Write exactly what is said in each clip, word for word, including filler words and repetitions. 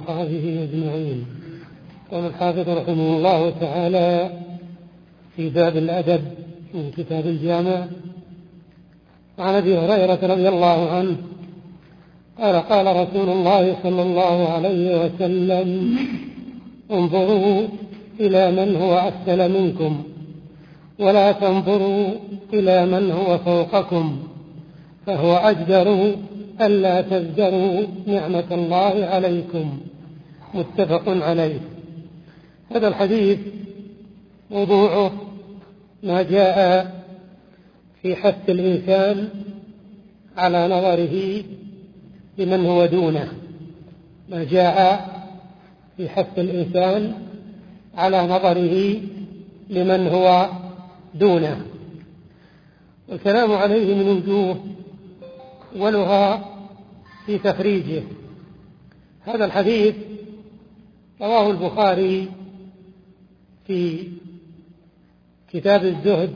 وأصحابه أجمعين. قال الحافظ رحمه الله تعالى في باب الأدب من كتاب الجامع عن أبي هريرة رضي الله عنه قال قال رسول الله صلى الله عليه وسلم: انظروا إلى من هو أسفل منكم ولا تنظروا إلى من هو فوقكم، فهو أجدر ألا تزدروا نعمة الله عليكم. متفق عليه. هذا الحديث موضوعه ما جاء في حث الإنسان على نظره لمن هو دونه، ما جاء في حث الإنسان على نظره لمن هو دونه، والكلام عليه من وجوه ولها في تخريجه. هذا الحديث رواه البخاري في كتاب الزهد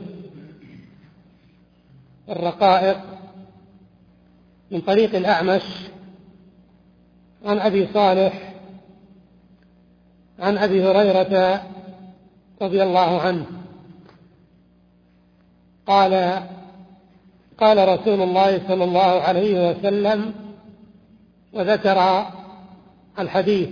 الرقائق من طريق الأعمش عن أبي صالح عن أبي هريرة رضي الله عنه قال قال رسول الله صلى الله عليه وسلم، وذكر الحديث.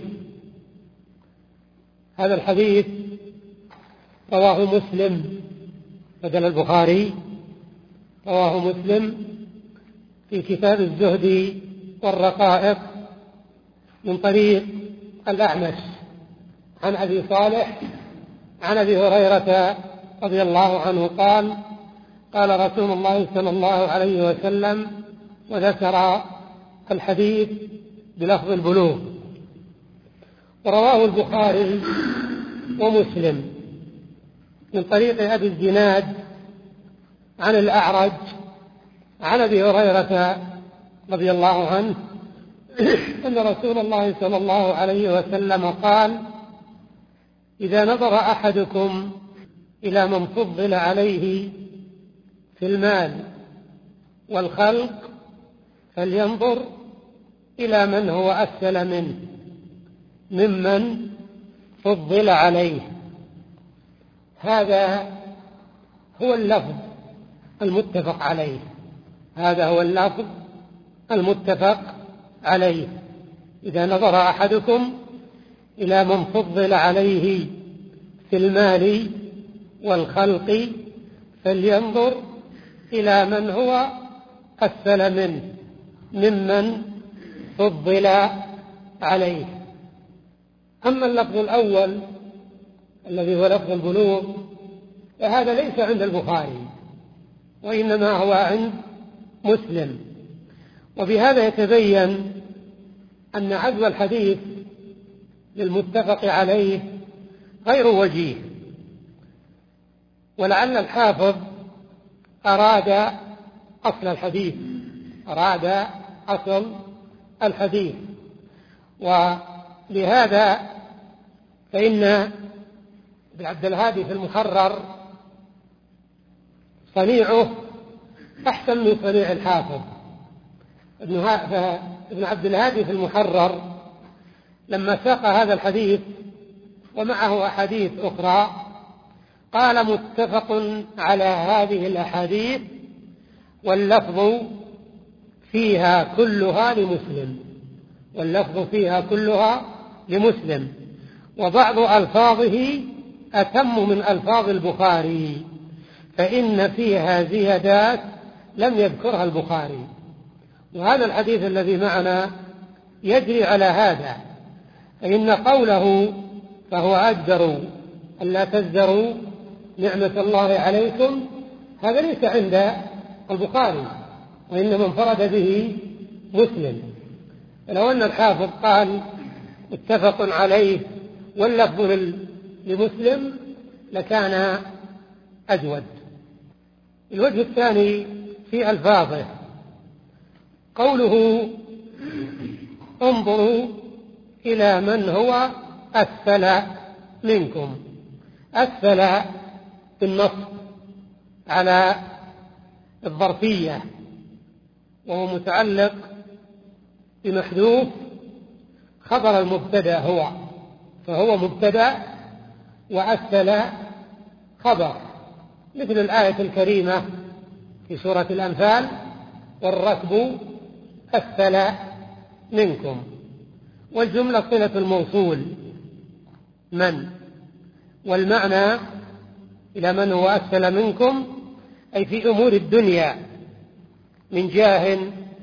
هذا الحديث رواه مسلم بدل البخاري، رواه مسلم في كتاب الزهد والرقائق من طريق الأعمش عن أبي صالح عن أبي هريرة رضي الله عنه قال قال رسول الله صلى الله عليه وسلم، وذكر الحديث بلفظ البلوغ. ورواه البخاري ومسلم من طريق أبي الزناد عن الأعرج عن أبي هريرة رضي الله عنه أن رسول الله صلى الله عليه وسلم قال: إذا نظر أحدكم إلى من فضل عليه في المال والخلق فلينظر إلى من هو أسفل منه ممن فضل عليه. هذا هو اللفظ المتفق عليه، هذا هو اللفظ المتفق عليه. إذا نظر أحدكم إلى من فضل عليه في المال والخلق فلينظر إلى من هو أسفل منه ممن فضل عليه. أما اللفظ الأول الذي هو لفظ البلوغ فهذا ليس عند البخاري وإنما هو عند مسلم. وبهذا يتبين أن عزو الحديث للمتفق عليه غير وجيه، ولعل الحافظ أراد أصل الحديث أراد أصل الحديث ولهذا فإن ابن عبد الهادي في المحرر صنيعه أحسن من صنيع الحافظ. ابن عبد الهادي في المحرر لما ساق هذا الحديث ومعه أحاديث أخرى قال: متفق على هذه الأحاديث واللفظ فيها كلها لمسلم واللفظ فيها كلها لمسلم وبعض ألفاظه أتم من ألفاظ البخاري، فإن فيها زيادات لم يذكرها البخاري. وهذا الحديث الذي معنا يجري على هذا، فإن قوله فهو أجدر ألا تزدروا نعمة الله عليكم هذا ليس عند البخاري وإنما انفرد به مسلم. فلو أن الحافظ قال متفق عليه واللفظ لمسلم لكان أجود. الوجه الثاني في ألفاظه قوله: انظروا إلى من هو أسفل منكم. أسفل بالنص على الظرفية وهو متعلق بمحذوف خبر المبتدأ هو، فهو مبتدأ وأسفل خبر، مثل الآية الكريمة في سورة الأنفال: والركب أسفل منكم. والجملة صلة الموصول من، والمعنى إلى من هو أسفل منكم، أي في أمور الدنيا من جاه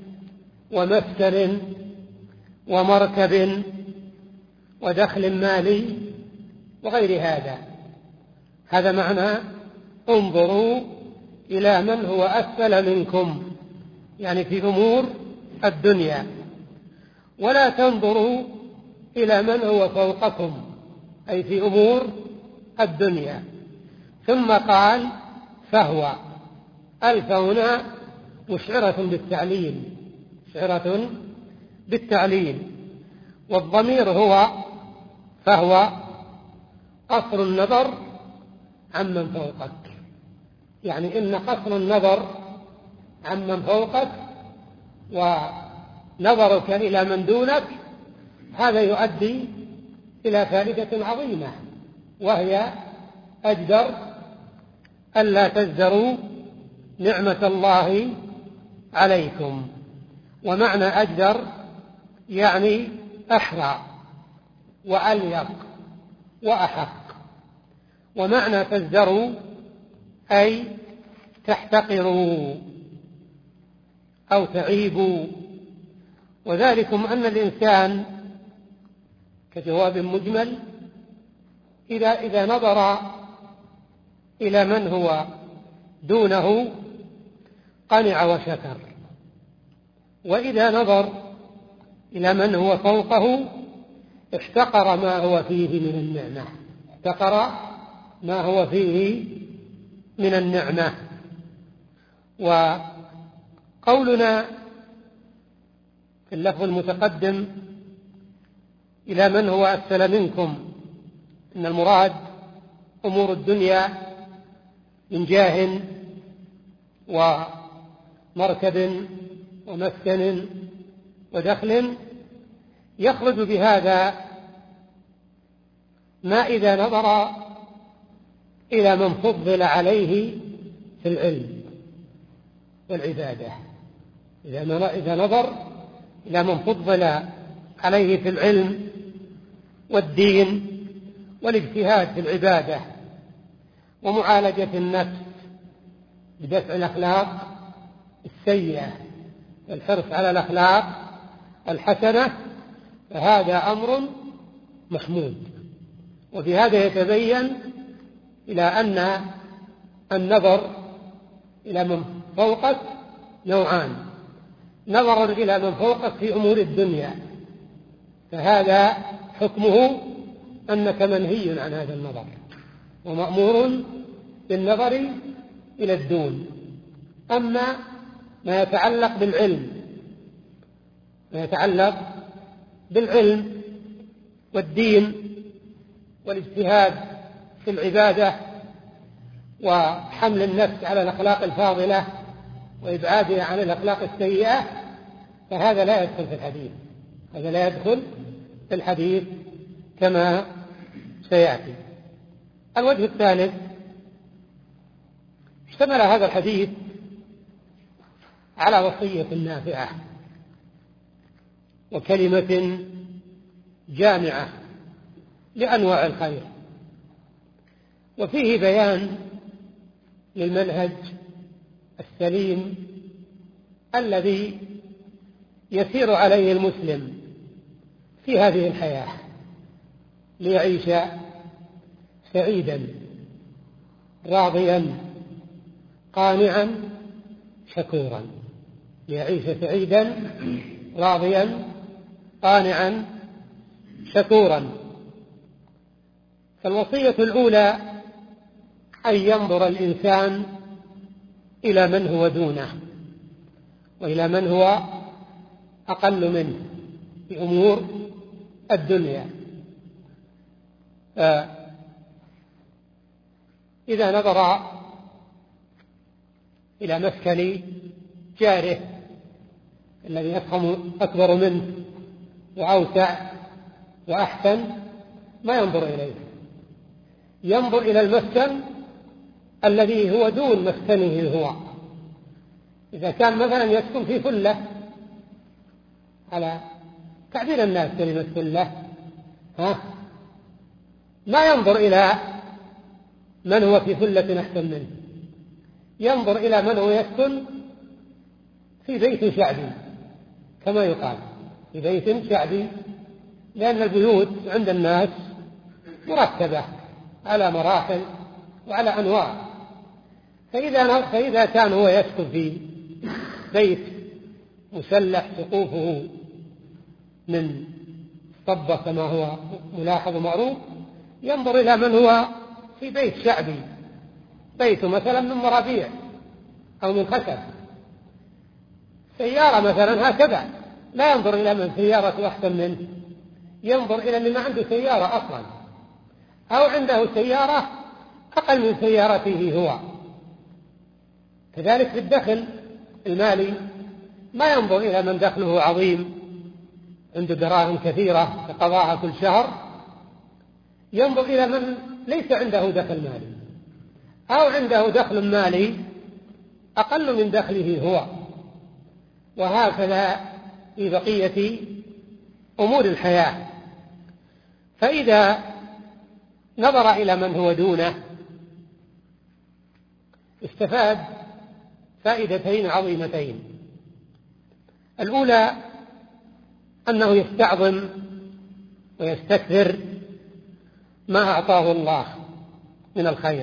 ومسكن ومركب ودخل مالي وغير هذا. هذا معنى انظروا إلى من هو أسفل منكم، يعني في أمور الدنيا، ولا تنظروا إلى من هو فوقكم، أي في أمور الدنيا. ثم قال فهو، ألف هنا مشعرة بالتعليل، مشعرة بالتعليل، والضمير هو، فهو قصر النظر عمن فوقك، يعني إن قصر النظر عمن فوقك ونظرك إلى من دونك هذا يؤدي إلى فائدة عظيمة، وهي أجدر ألا تزدروا نعمة الله عليكم. ومعنى أجدر يعني أحرى وأليق وأحق. ومعنى تزدروا أي تحتقروا أو تعيبوا. وذلكم أن الإنسان كجواب مجمل إذا, إذا نظر إلى من هو دونه قنع وشكر، وإذا نظر إلى من هو فوقه احتقر ما هو فيه من النعمة، احتقر ما هو فيه من النعمة. وقولنا في اللفظ المتقدم إلى من هو أسفل منكم، إن المراد أمور الدنيا من جاه ومركب ومسكن ودخل، يخرج بهذا ما إذا نظر إلى من فضل عليه في العلم والعبادة، إذا نظر إلى من فضل عليه في العلم والدين والاجتهاد في العبادة ومعالجة النفس بدفع الأخلاق السيئة والحرص على الأخلاق الحسنة، فهذا أمر محمود. وبهذا يتبين إلى أن النظر إلى من فوقك نوعان: نظر إلى من فوقك في أمور الدنيا، فهذا حكمه أنك منهي عن هذا النظر ومأمور بالنظر إلى الدون. أما ما يتعلق بالعلم، ما يتعلق بالعلم والدين والاجتهاد في العبادة وحمل النفس على الأخلاق الفاضلة وإبعادها عن الأخلاق السيئة، فهذا لا يدخل في الحديث، هذا لا يدخل في الحديث كما سيأتي. الوجه الثالث: اشتمل هذا الحديث على وصية نافعة وكلمة جامعة لأنواع الخير، وفيه بيان للمنهج السليم الذي يسير عليه المسلم في هذه الحياة ليعيش سعيدا راضيا قانعا شكورا، ليعيش سعيدا راضيا قانعا شكورا. فالوصية الأولى أن ينظر الإنسان إلى من هو دونه وإلى من هو أقل منه في أمور الدنيا. إذا نظر إلى مسكن جاره الذي يفهم أكبر منه وأوسع وأحسن ما ينظر إليه، ينظر إلى المسكن الذي هو دون مسكنه هو. إذا كان مثلا يسكن في فلة، على تعبير الناس كلمة فلة، ها ما ينظر إلى من هو في فلة أحسن منه، ينظر إلى من هو يسكن في بيت شعبي كما يقال، في بيت شعبي، لأن البيوت عند الناس مرتبة على مراحل وعلى أنواع. فإذا, فإذا كان هو يسكن في بيت مسلح سقوفه من طبة كما هو ملاحظ ومعروف، ينظر إلى من هو في بيت شعبي، بيته مثلا من مرابيع أو من خشب، سيارة مثلا هكذا، لا ينظر إلى من سيارة أحسن منه، ينظر إلى اللي ما عنده سيارة أصلا أو عنده سيارة أقل من سيارته هو. كذلك في الدخل المالي، ما ينظر إلى من دخله عظيم عنده دراهم كثيرة يقضاها كل شهر، ينظر إلى من ليس عنده دخل مالي أو عنده دخل مالي أقل من دخله هو. وهكذا في بقية أمور الحياة. فإذا نظر إلى من هو دونه استفاد فائدتين عظيمتين. الأولى أنه يستعظم ويستكثر ما أعطاه الله من الخير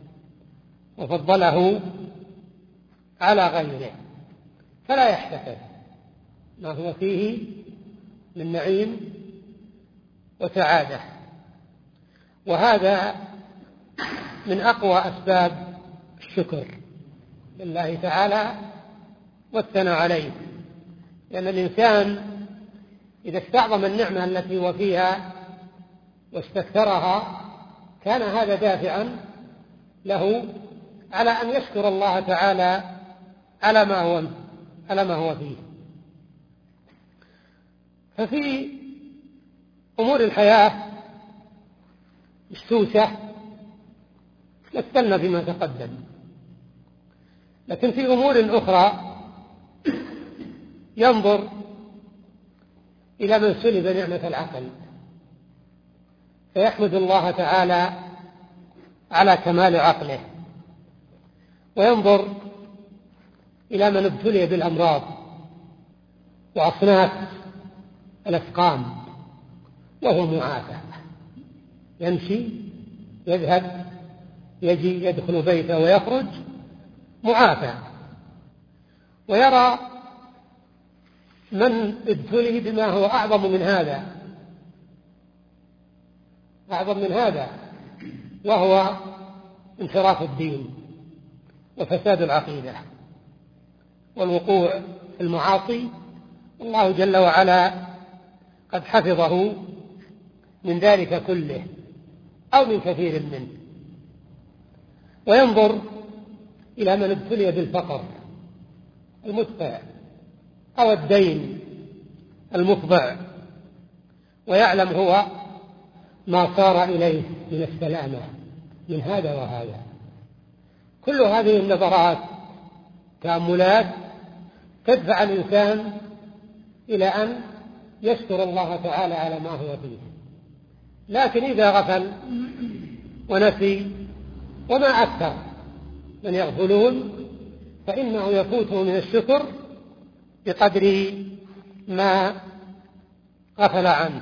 وفضله على غيره، فلا يحتقر ما هو فيه من نعيم وسعادة. وهذا من أقوى أسباب الشكر لله تعالى والثناء عليه، لأن الإنسان إذا استعظم النعمة التي هو فيها واستكثرها كان هذا دافعا له على أن يشكر الله تعالى على ما هو على ما هو فيه. ففي أمور الحياة السوسة مثلنا بما تقدم، لكن في أمور أخرى ينظر إلى من سلب نعمة العقل فيحمد الله تعالى على كمال عقله، وينظر إلى من ابتلي بالأمراض وأصناف الأسقام وهو معافى، يمشي يذهب يجي يدخل بيته ويخرج معافى. ويرى من ابتلي بما هو أعظم من هذا أعظم من هذا وهو انحراف الدين وفساد العقيدة والوقوع في المعاصي. الله جل وعلا قد حفظه من ذلك كله أو من كثير منه. وينظر إلى من ابتلي بالفقر المدفع أو الدين المفضع، ويعلم هو ما صار إليه من السلامة من هذا وهذا. كل هذه النظرات تأملات تدفع الإنسان إلى أن يشكر الله تعالى على ما هو فيه. لكن إذا غفل ونسي، وما أكثر من يغفلون، فإنه يفوته من الشكر بقدر ما غفل عنه.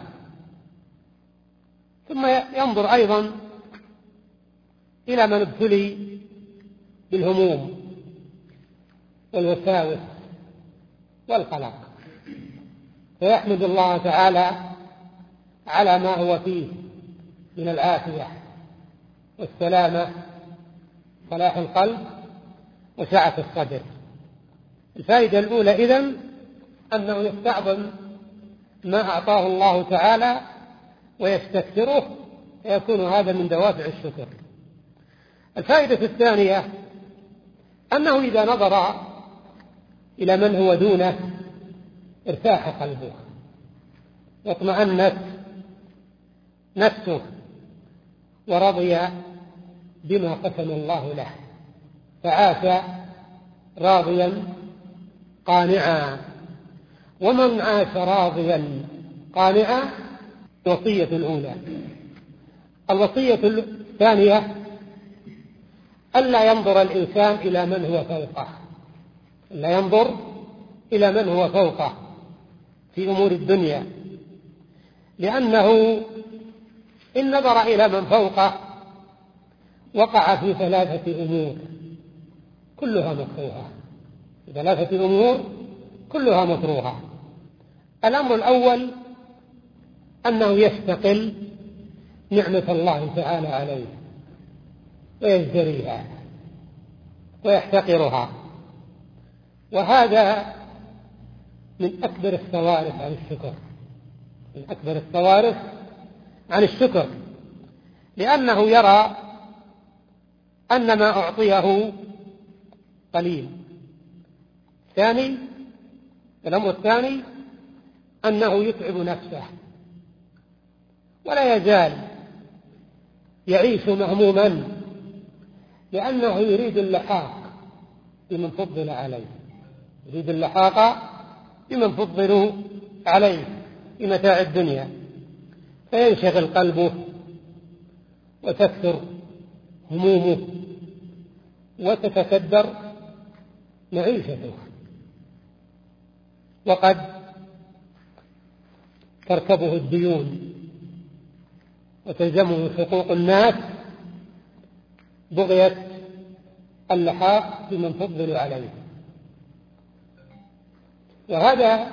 ثم ينظر أيضا إلى من ابتلي بالهموم والوساوس والقلق، فيحمد الله تعالى على ما هو فيه من العافية والسلامة، صلاح القلب وسعة الصدر. الفائدة الأولى إذن أنه يستعظم ما أعطاه الله تعالى ويستكثره، فيكون هذا من دوافع الشكر. الفائدة الثانية أنه إذا نظر إلى من هو دونه ارتاح قلبه واطمأنت نفسه ورضي بما قسم الله له، فعاش راضيا قانعا. ومن عاش راضيا قانعا الوصية الأولى. الوصية الثانية ألا ينظر الإنسان إلى من هو فوقه، ألا ينظر إلى من هو فوقه في أمور الدنيا، لأنه إن نظر إلى من فوقه وقع في ثلاثة أمور كلها مكروهة، ثلاثة أمور كلها مكروهة. الأمر الأول أنه يستقل نعمة الله تعالى عليه ويزدريها ويحتقرها، وهذا من أكبر الصوارف عن الشكر، من أكبر الصوارف عن الشكر، لأنه يرى أن ما أعطيه قليل. ثاني الأمر الثاني أنه يتعب نفسه ولا يزال يعيش مهموما، لأنه يريد اللحاق بمن فضل عليه، يريد اللحاق بمن فضلوا عليه في متاع الدنيا، فينشغل قلبه وتكثر همومه وتتكدر معيشته، وقد تركبه الديون وتلزمه حقوق الناس بغية اللحاق بمن فضلوا عليه. وهذا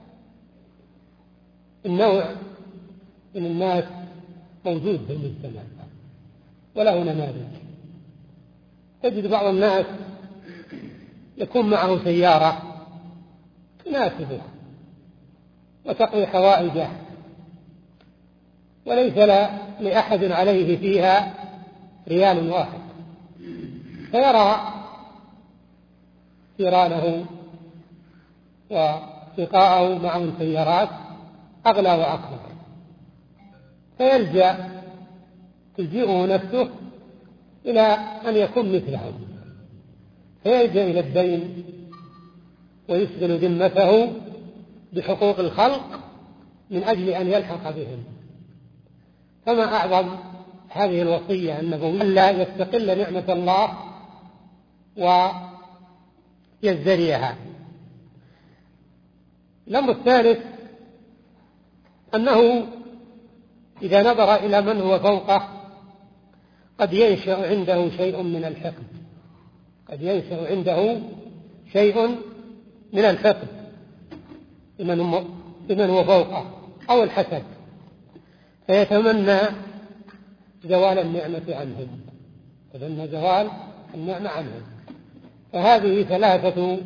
النوع من الناس موجود في المجتمع وله نماذج. تجد بعض الناس يكون معه سيارة تناسبه وتقضي حوائجه وليس لأحد عليه فيها ريال واحد، فيرى جيرانه ورفقاءه معهم سيارات أغلى وأكبر، فيلجأ تلجئه نفسه إلى أن يكون مثلهم، فيلجأ إلى الدين ويشغل ذمته بحقوق الخلق من أجل أن يلحق بهم. فما أعظم هذه الوصية النبوية ألا يستقل نعمة الله ويزدريها. الأمر الثالث أنه إذا نظر إلى من هو فوقه قد ينشأ عنده شيء من الحقد، قد ينشأ عنده شيء من الحقد بمن هو فوقه أو الحسد، فيتمنى زوال النعمة عنهم، يتمنى زوال النعمة عنهم. فهذه ثلاثة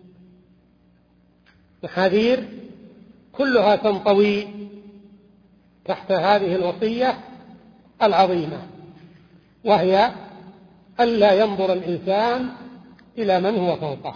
محاذير كلها تنطوي تحت هذه الوصية العظيمة، وهي ألا ينظر الإنسان إلى من هو فوقه.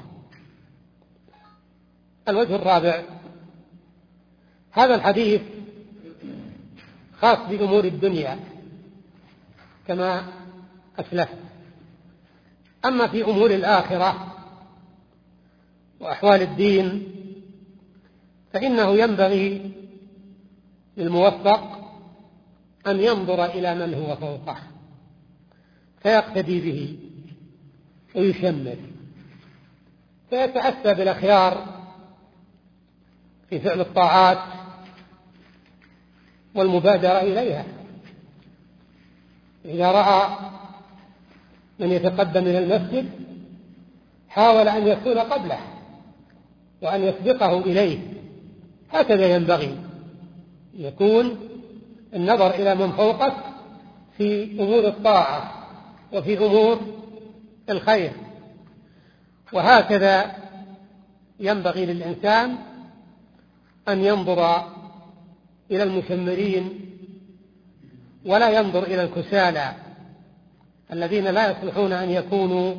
الوجه الرابع، هذا الحديث خاص بأمور الدنيا كما أسلفت، أما في أمور الآخرة وأحوال الدين فإنه ينبغي للموفق أن ينظر إلى من هو فوقه فيقتدي به ويشمل، فيتأسى بالأخيار في فعل الطاعات والمبادرة إليها. إذا رأى من يتقدم إلى المسجد حاول أن يكون قبله وأن يسبقه إليه، هكذا ينبغي يكون النظر إلى من فوقك في أمور الطاعة وفي أمور الخير. وهكذا ينبغي للإنسان أن ينظر إلى المشمرين ولا ينظر إلى الكسالى الذين لا يصلحون أن يكونوا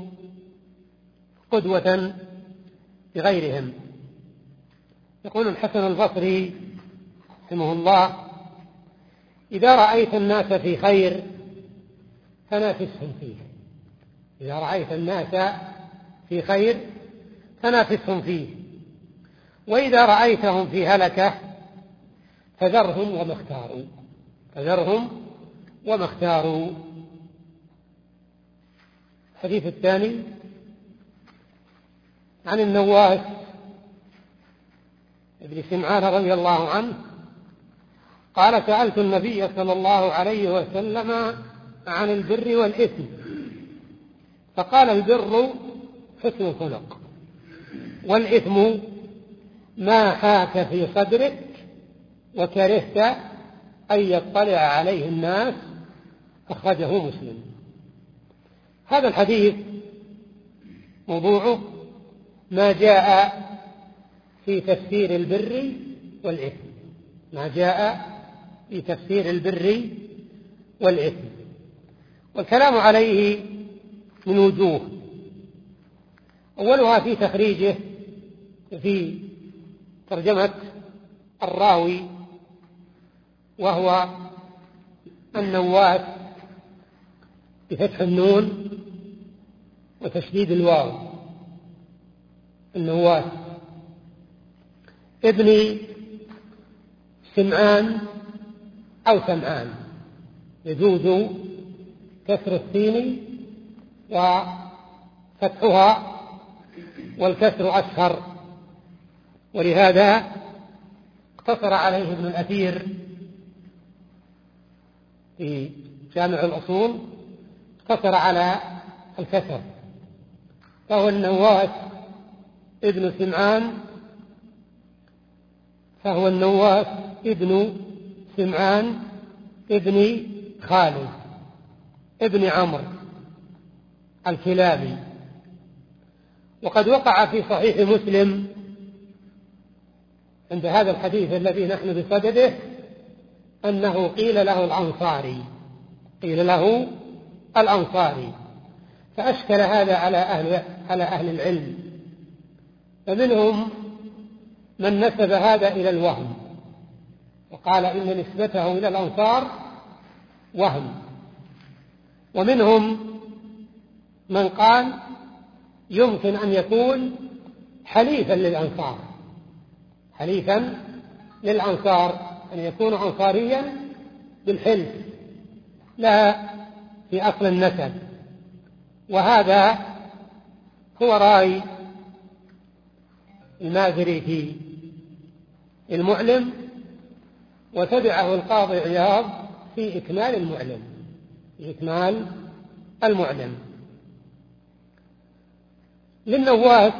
قدوة لغيرهم. يقول الحسن البصري رحمه الله: إذا رأيت الناس في خير فنافسهم فيه، إذا رأيت الناس في خير فنافسهم فيه، وإذا رأيتهم في هلكة فذرهم وما اختاروا، فذرهم وما اختاروا. الحديث الثاني عن النواس ابن سمعان رضي الله عنه قال: سألت النبي صلى الله عليه وسلم عن البر والإثم، فقال: البر حسن الخلق، والإثم ما حاك في صدرك وكرهت أن يطلع عليه الناس. أخرجه مسلم. هذا الحديث موضوعه ما جاء في تفسير البر والإثم، ما جاء في تفسير البر والإثم، والكلام عليه من وجوه. أولها في تخريجه في ترجمة الراوي، وهو النواس بفتح النون وتشديد الواو، النواس ابن سمعان أو سمعان، يجوز كسر السين وفتحها والكسر أشهر، ولهذا اقتصر عليه ابن الأثير في جامع الأصول، اقتصر على الكسر، فهو النواس ابن سمعان، فهو النواس ابن سمعان ابن خالد ابن عمرو الكلابي. وقد وقع في صحيح مسلم عند هذا الحديث الذي نحن بصدده أنه قيل له الأنصاري، قيل له الأنصاري، فأشكل هذا على أهل, على أهل العلم، فمنهم من نسب هذا إلى الوهم وقال إن نسبته إلى الأنصار وهم، ومنهم من قال يمكن أن يكون حليفا للأنصار، حليفا للأنصار، أن يكون أنصاريا بالحلف لا في أصل النسب. وهذا هو رأي المازري في المعلم، وتبعه القاضي عياض في إكمال المعلم، في إكمال المعلم. للنواس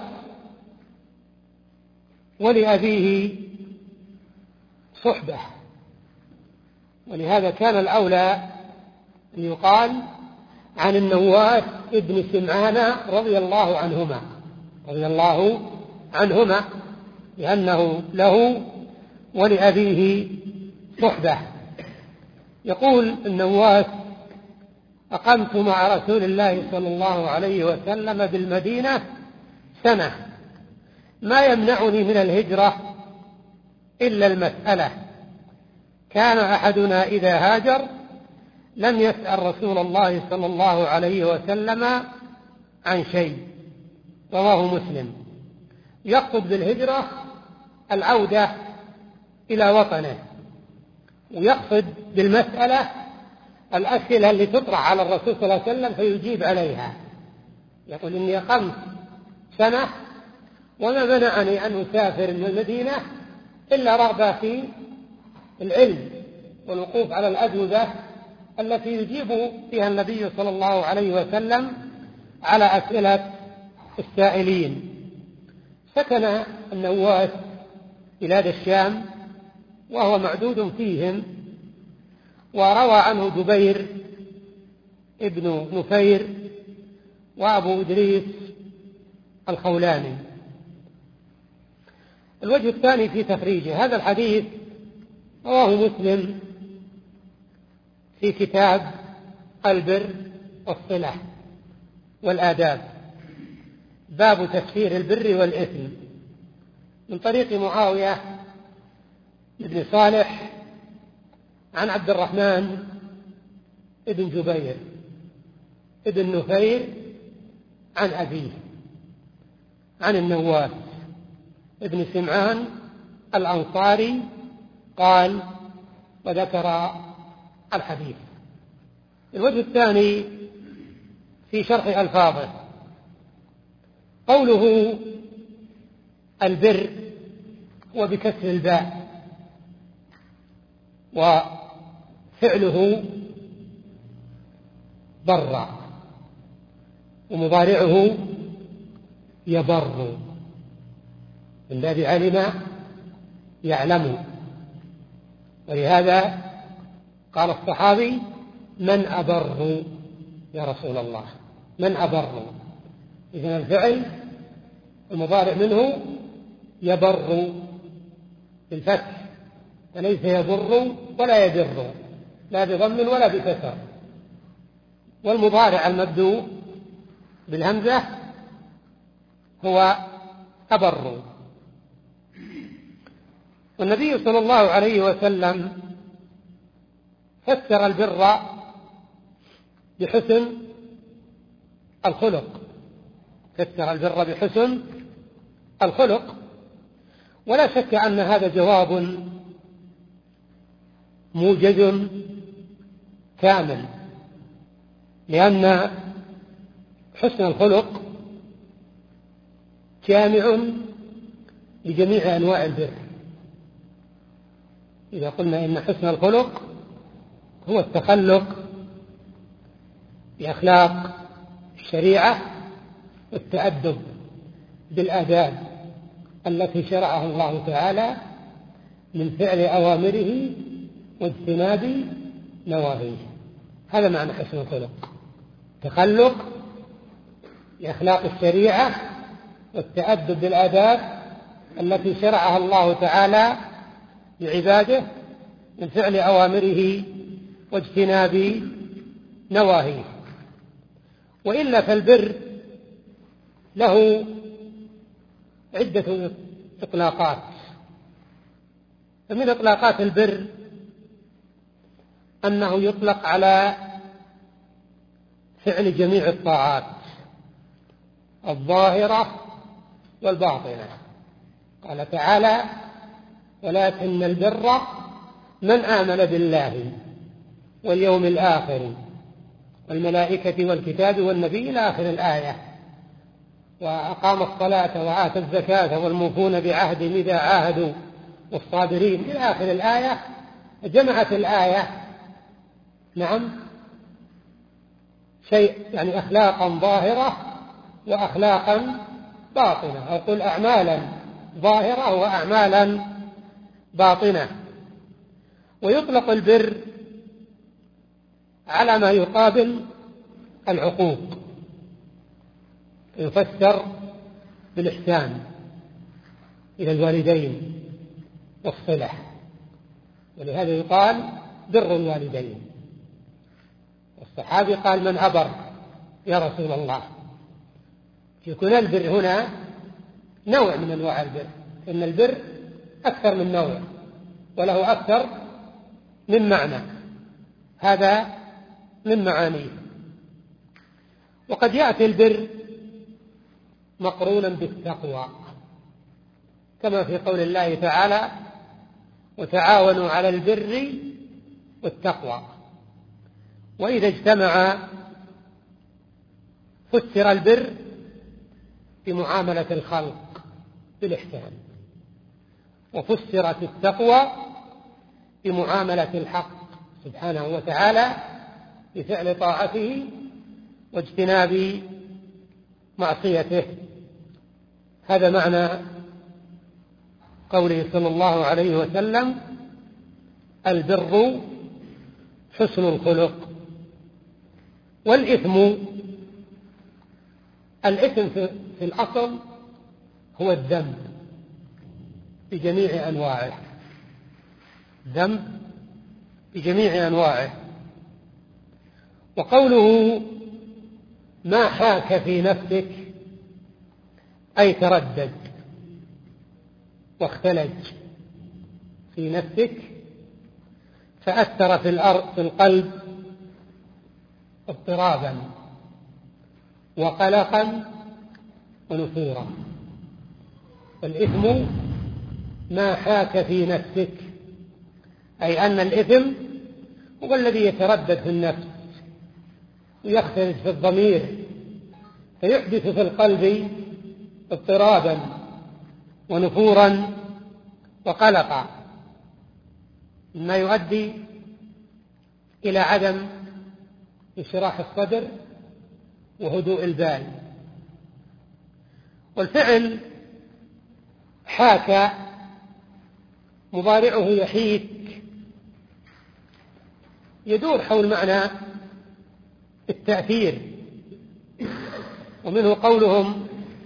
ولأبيه صحبة، ولهذا كان الأولى أن يقال عن النواس ابن سمعان رضي الله عنهما، رضي الله عنهما، لأنه له ولأبيه صحبة. يقول النواس: أقمت مع رسول الله صلى الله عليه وسلم بالمدينة سنة، ما يمنعني من الهجرة إلا المسألة، كان أحدنا إذا هاجر لم يسأل رسول الله صلى الله عليه وسلم عن شيء. رواه مسلم. يقصد بالهجرة العودة إلى وطنه، ويقصد بالمسألة الأسئلة اللي تطرح على الرسول صلى الله عليه وسلم فيجيب عليها. يقول: إني أقمت سنة وما منعني أن أسافر من المدينة إلا رغبة في العلم والوقوف على الأجوبة التي يجيب فيها النبي صلى الله عليه وسلم على أسئلة السائلين. سكن النواس بلاد الشام وهو معدود فيهم، وروى عنه جبير ابن نفير وأبو إدريس الخولاني. الوجه الثاني في تخريجه هذا الحديث رواه مسلم في كتاب البر والصلة والآداب، باب تفسير البر والإثم، من طريق معاوية بن صالح عن عبد الرحمن ابن جبير ابن نفير عن أبيه عن النواس ابن سمعان الأنصاري قال، وذكر الحديث. الوجه الثاني في شرح ألفاظه قوله البر وبكسر الباء، وفعله بر، ومضارعه يبر، من باب علم يعلم. ولهذا قال الصحابي: من أبر يا رسول الله؟ من أبر؟ إذن الفعل المضارع منه يبر بالفتح، فليس يبر ولا يبر، لا بضم ولا بكسر. والمضارع المبدوء بالهمزة هو أبر. والنبي صلى الله عليه وسلم فسر البر بحسن الخلق، فسر البر بحسن الخلق. ولا شك أن هذا جواب موجز كامل، لأن حسن الخلق جامع لجميع أنواع البر. إذا قلنا إن حسن الخلق هو التخلق بأخلاق الشريعة والتأدب بالآداب التي شرعها الله تعالى من فعل أوامره واجتناب نواهيه، هذا معنى حسن الخلق: تخلق بأخلاق الشريعة والتأدب بالآداب التي شرعها الله تعالى لعباده من فعل أوامره واجتناب نواهيه. وإلا فالبر له عدة إطلاقات. فمن إطلاقات البر أنه يطلق على فعل جميع الطاعات الظاهرة والباطنة. قال تعالى: ولكن البر من آمن بالله واليوم الآخر والملائكة والكتاب والنبي إلى آخر الآية، وأقام الصلاة وآتى الزكاة والموفون بعهدهم إذا عاهدوا والصابرين إلى آخر الآية. جمعت الآية نعم شيء يعني أخلاقا ظاهرة وأخلاقا باطنة، أو قل أعمالا ظاهرة وأعمالا باطنة. ويطلق البر على ما يقابل العقوق، يفسر بالإحسان إلى الوالدين والصلة، ولهذا يقال بر الوالدين. الصحابي قال: من أبر يا رسول الله؟ يكون البر هنا نوع من أنواع البر، إن البر أكثر من نوع وله أكثر من معنى، هذا من معانيه. وقد يأتي البر مقرونا بالتقوى، كما في قول الله تعالى: وتعاونوا على البر والتقوى. وإذا اجتمع فسر البر بمعاملة الخلق بالإحسان، وفسرت التقوى بمعاملة الحق سبحانه وتعالى بفعل طاعته واجتناب معصيته. هذا معنى قوله صلى الله عليه وسلم: البر حسن الخلق. والإثم، الإثم في الأصل هو الذنب بجميع أنواعه، ذنب بجميع أنواعه. وقوله ما حاك في نفسك أي تردد واختلج في نفسك، فأثر في الأرض في القلب اضطرابا وقلقا ونفورا. والإثم ما حاك في نفسك، أي أن الإثم هو الذي يتردد في النفس ويختلج في الضمير فيحدث في القلب اضطرابا ونفورا وقلقا، مما يؤدي إلى عدم انشراح الصدر وهدوء البال. والفعل حاك مضارعه يحيك يدور حول معنى التأثير، ومنه قولهم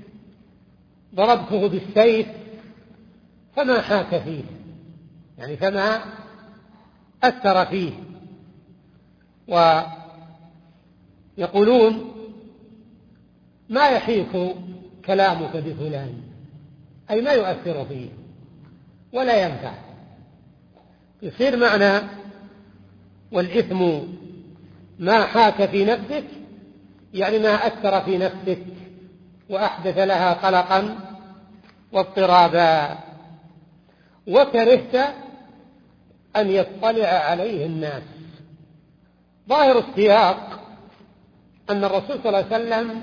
ضربته بالسيف فما حاك فيه، يعني فما أثر فيه. ويقولون ما يحيك كلامك بفلان، أي ما يؤثر فيه ولا ينفع. يصير معنى والإثم ما حاك في نفسك، يعني ما أثر في نفسك وأحدث لها قلقا واضطرابا، وكرهت أن يطلع عليه الناس. ظاهر السياق أن الرسول صلى الله عليه وسلم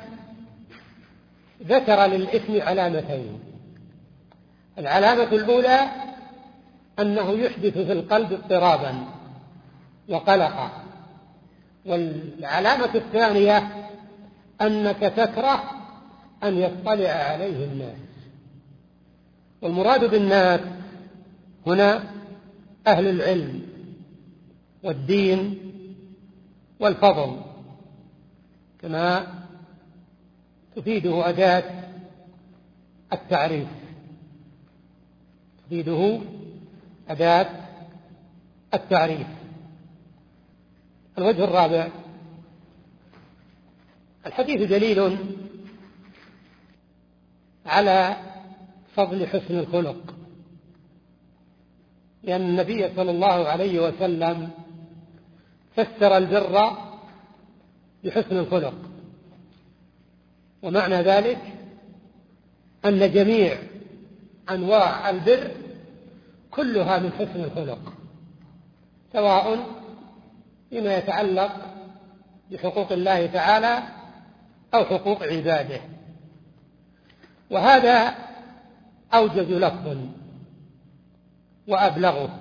ذكر للإثم علامتين. العلامة الأولى أنه يحدث في القلب اضطرابا وقلقا، والعلامة الثانية أنك تكره أن يطلع عليه الناس. والمراد بالناس هنا أهل العلم والدين والفضل، كما تفيده أداة التعريف تفيده أداة التعريف. الوجه الرابع: الحديث دليل على فضل حسن الخلق، لأن النبي صلى الله عليه وسلم فسر البر بحسن الخلق، ومعنى ذلك أن جميع أنواع البر كلها من حسن الخلق، سواء فيما يتعلق بحقوق الله تعالى أو حقوق عباده. وهذا أوجز لفظ وأبلغه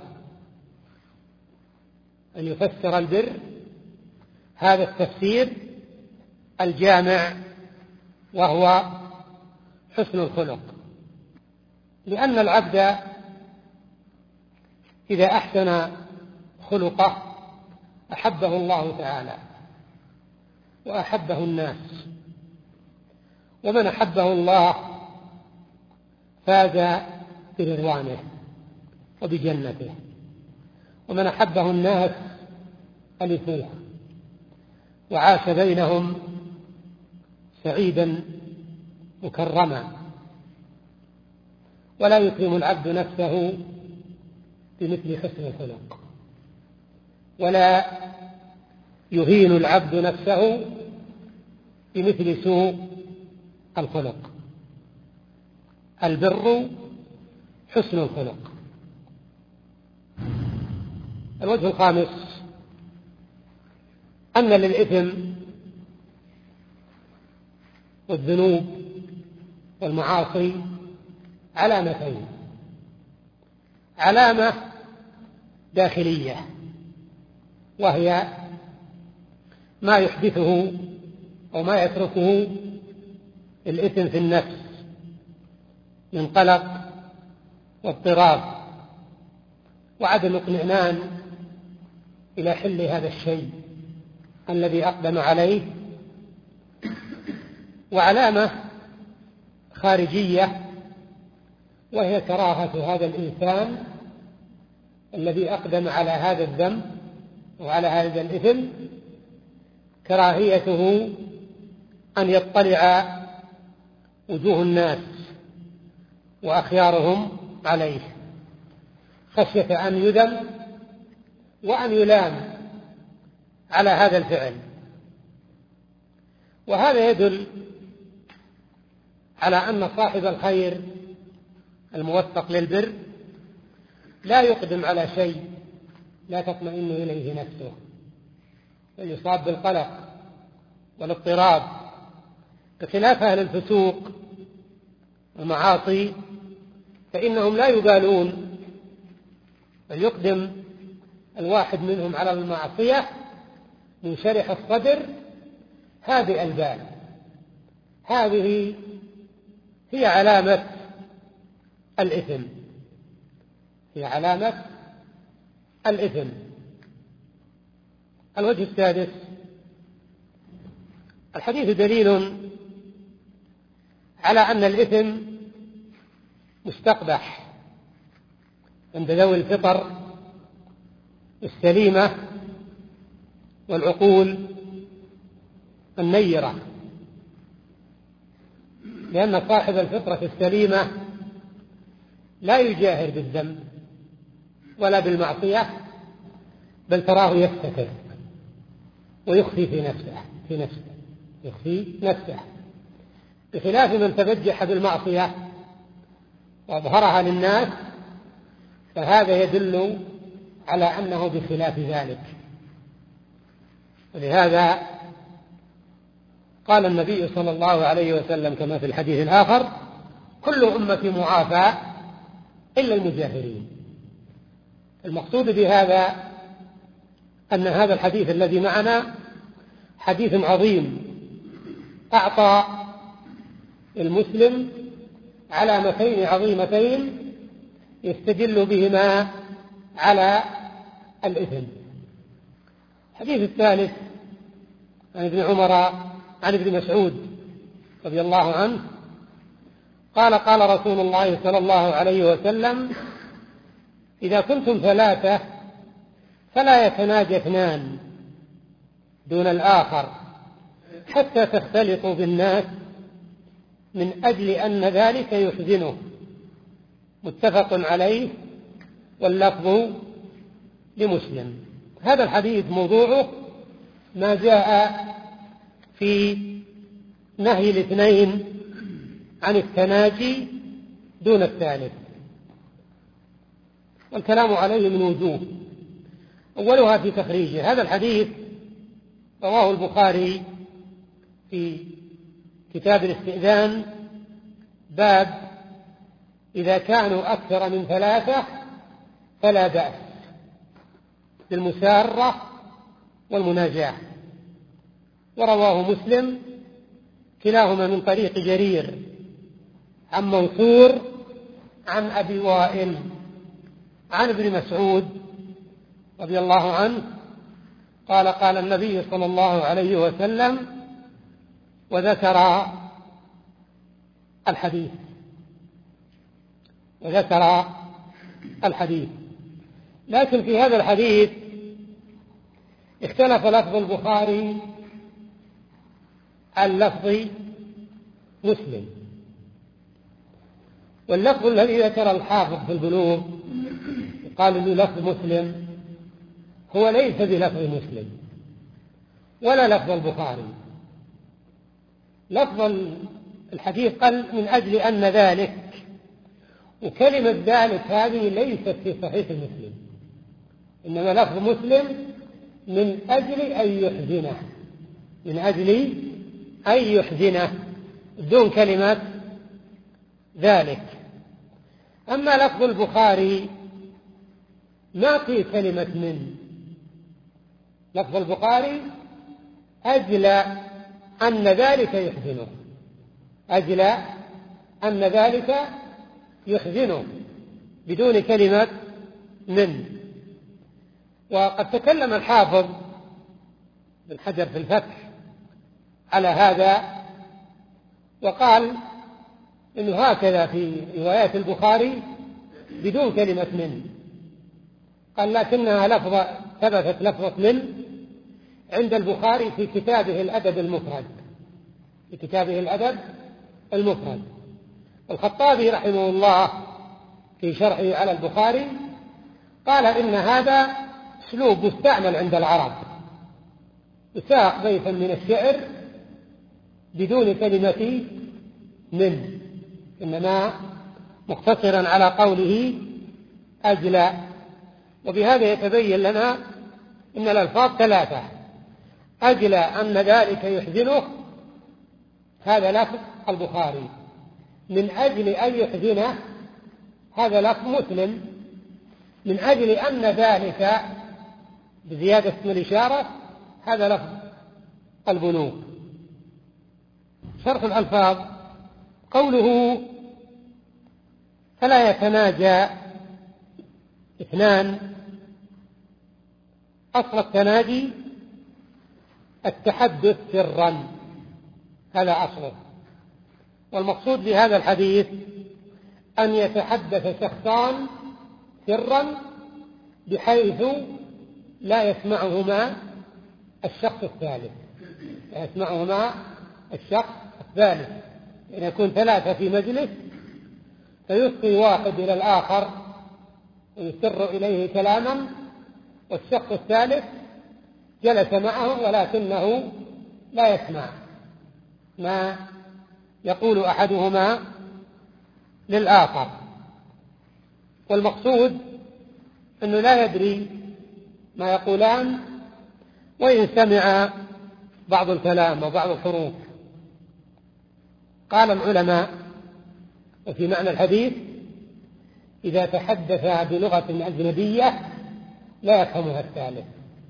أن يفسر البر هذا التفسير الجامع، وهو حسن الخلق. لأن العبد إذا أحسن خلقه أحبه الله تعالى وأحبه الناس، ومن أحبه الله فاز برضوانه وبجنته، ومن أحبه الناس ألفوه وعاش بينهم سعيدا مكرما. ولا يكرم العبد نفسه بمثل حسن الخلق، ولا يهين العبد نفسه بمثل سوء الخلق. البر حسن الخلق. الوجه الخامس: أن للإثم والذنوب والمعاصي علامتين: علامة داخلية وهي ما يحدثه أو ما يتركه الإثم في النفس من قلق واضطراب وعدم اطمئنان إلى حل هذا الشيء الذي أقدم عليه. وعلامة خارجية وهي كراهة هذا الإنسان الذي أقدم على هذا الذنب وعلى هذا الإثم، كراهيته أن يطلع وجوه الناس وأخيارهم عليه، خشية أن يذم وأن يلام على هذا الفعل. وهذا يدل على أن صاحب الخير الموفق للبر لا يقدم على شيء لا تطمئن إليه نفسه، بل يصاب بالقلق والاضطراب، بخلاف أهل الفسوق والمعاصي فإنهم لا يبالون، بل يقدم الواحد منهم على المعصية منشرح الصدر هادئ البال. هذه هي علامة الإثم، هي علامة الإثم. الوجه السادس: الحديث دليل على أن الإثم مستقبح عند ذوي الفطر السليمة والعقول النيرة، لأن صاحب الفطرة السليمة لا يجاهر بالذنب ولا بالمعصية، بل تراه يستتر ويخفي في نفسه في نفسه يخفي نفسه بخلاف من تبجح بالمعصية وأظهرها للناس، فهذا يدل على أنه بخلاف ذلك. ولهذا قال النبي صلى الله عليه وسلم كما في الحديث الآخر: كل أمتي معافى إلا المجاهرين. المقصود بهذا أن هذا الحديث الذي معنا حديث عظيم أعطى المسلم علامتين عظيمتين يستدل بهما على الإثم. الحديث الثالث عن ابن عمر عن ابن مسعود رضي الله عنه قال: قال رسول الله صلى الله عليه وسلم: إذا كنتم ثلاثة فلا يتناجى اثنان دون الآخر حتى تختلطوا بالناس من أجل أن ذلك يحزنه. متفق عليه، واللفظ لمسلم. هذا الحديث موضوعه ما جاء في نهي الاثنين عن التناجي دون الثالث، والكلام عليه من وجوه. أولها في تخريجه. هذا الحديث رواه البخاري في كتاب الاستئذان، باب إذا كانوا أكثر من ثلاثة فلا بأس بالمسارة والمناجاة. ورواه مسلم كلاهما من طريق جرير عن منصور عن أبي وائل عن ابن مسعود رضي الله عنه قال: قال النبي صلى الله عليه وسلم، وذكر الحديث وذكر الحديث لكن في هذا الحديث اختلف لفظ البخاري عن لفظ مسلم. واللفظ الذي ذكر الحافظ في البلوغ قال له لفظ مسلم هو ليس بلفظ مسلم ولا لفظ البخاري. لفظ الحديث قال من أجل أن ذلك، وكلمة ذلك هذه ليست في صحيح مسلم، إنما لفظ مسلم من أجل أن يحزنه من أجل أن يحزنه دون كلمة ذلك. أما لفظ البخاري ما في كلمة من. لفظ البخاري أجل أن ذلك يحزنه أجل أن ذلك يحزنه بدون كلمة من. وقد تكلم الحافظ بن حجر في الفتح على هذا وقال إنه هكذا في روايات البخاري بدون كلمة من. قال لكنها لفظة ثبتت لفظة من عند البخاري في كتابه الأدب المفرد في كتابه الأدب المفرد. الخطابي رحمه الله في شرحه على البخاري قال إن هذا أسلوب مستعمل عند العرب، يساق بيتا من الشعر بدون كلمة من، إنما مقتصرا على قوله أجلى. وبهذا يتبين لنا إن الألفاظ ثلاثة: أجلى أن ذلك يحزنه، هذا لفظ البخاري. من أجل أن يحزنه، هذا لفظ مسلم. من أجل أن ذلك بزيادة اسم الإشارة، هذا لفظ البنوك. شرح الألفاظ: قوله فلا يتناجى اثنان، أصل التناجي التحدث سرا، هذا أصله. والمقصود بهذا الحديث أن يتحدث شخصان سرا بحيث لا يسمعهما الشخص الثالث، لا يسمعهما الشخص الثالث. إن يكون ثلاثة في مجلس فيلقي واحد إلى الآخر ويسر إليه كلاما، والشخص الثالث جلس معهم ولكنه لا يسمع ما يقول أحدهما للآخر. والمقصود أنه لا يدري ما يقولان، وإن سمع بعض الكلام وبعض الحروف. قال العلماء وفي معنى الحديث: إذا تحدث بلغة أجنبية لا يفهمها الثالث،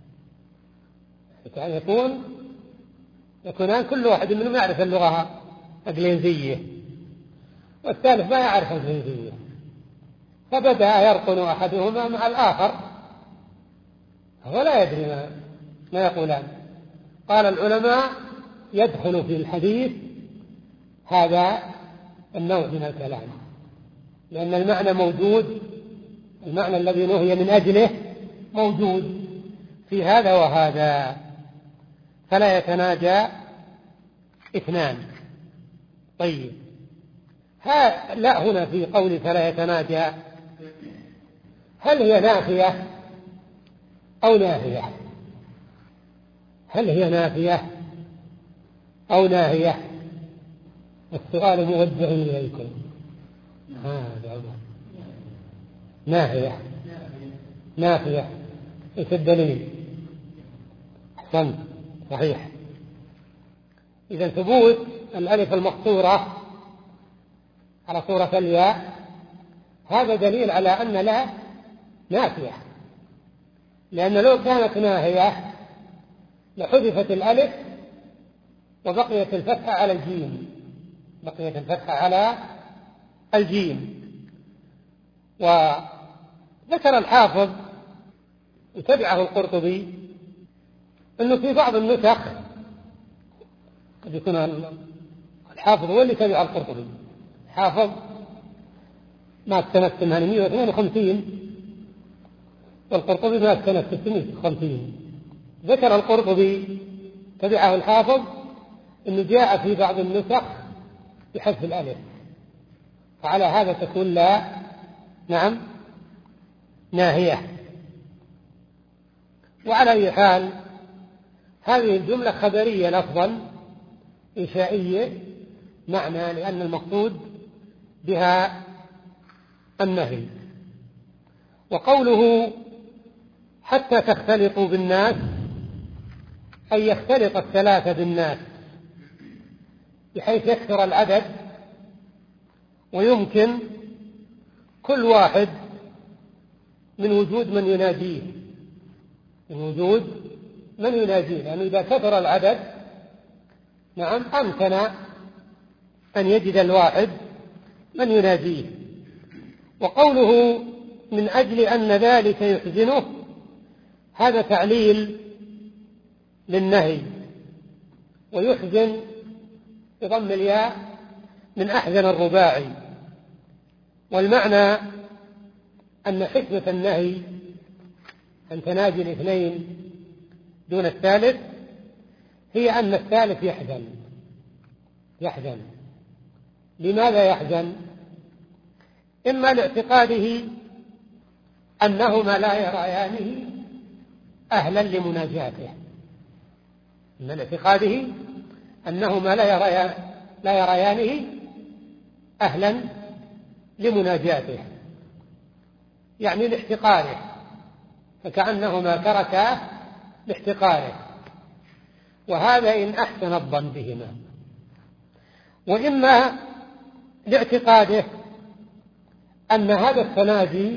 يعني يكون يكونان كل واحد منهم يعرف اللغة الإنجليزية والثالث ما يعرف الإنجليزية، فبدأ يرقن أحدهما مع الآخر هو لا يدري ما, ما يقولان. قال العلماء: يدخل في الحديث هذا النوع من الكلام، لأن المعنى موجود، المعنى الذي نهي من أجله موجود في هذا وهذا. فلا يتناجى اثنان. طيب، ها لا هنا في قول فلا يتناجى، هل هي نافية أو ناهية؟ هل هي نافية أو ناهية؟ السؤال موجه إليكم. هذا ناهية. نافية. ايش الدليل؟ أحسنت، صحيح. إذا ثبوت الألف المقصورة على صورة الياء هذا دليل على أن لا نافية، لأن لو كانت ناهية لحذفت الألف وبقيت الفتحة على الجيم، بقيت الفتحة على الجيم. وذكر الحافظ وتبعه القرطبي أنه في بعض النسخ قد يكون الحافظ هو اللي تبع القرطبي، حافظ مات سنة ثمانمائة واثنين وخمسين والقرطبي مات سنة ستمائة وخمسين. ذكر القرطبي تبعه الحافظ أنه جاء في بعض النسخ بحذف الألف، فعلى هذا تكون لا نعم ناهية. وعلى أي حال هذه الجملة خبرية لفظا إنشائية معنى، لأن المقصود بها النهي. وقوله حتى تختلطوا بالناس أي يختلط الثلاثة بالناس بحيث يكثر العدد ويمكن كل واحد من وجود من يناجيه، من وجود من يناجيه، لأنه إذا كثر العدد نعم أمكن أن يجد الواحد من يناجيه. وقوله من أجل أن ذلك يحزنه هذا تعليل للنهي، ويحزن بضم الياء من أحزن الرباعي. والمعنى أن حكمة النهي أن تناجي الاثنين دون الثالث هي أن الثالث يحزن. يحزن لماذا يحزن؟ إما لاعتقاده أنهما لا يريانه أهلا لمناجاته، من اعتقاده أنهما لا يريان لا يريانه أهلا لمناجاته، يعني لاحتقاره، فكأنهما تركاه لاحتقاره، وهذا إن أحسن الظن بهما. وإما لاعتقاده أن هذا التناجي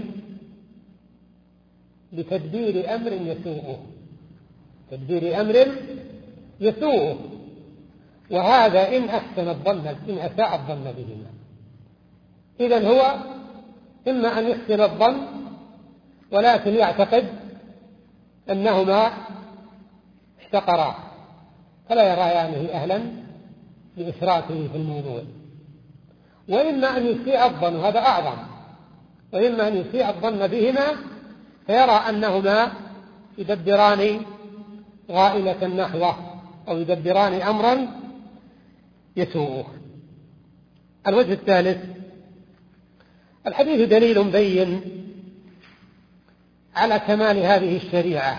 بتدبير أمر يسوءه، تدبير أمر يسوءه، وهذا إن أحسن الظن إن أساء الظن بهما. إذن هو إما أن يحسن الظن ولكن يعتقد أنهما احتقرا فلا يريانه أهلا لإشراكه في الموضوع، وإما أن يسيء الظن، وهذا أعظم، وإما أن يسيء الظن بهما فيرى أنهما يدبران غائلة نحوه أو يدبران أمرا يسوءه. الوجه الثالث: الحديث دليل بين على كمال هذه الشريعة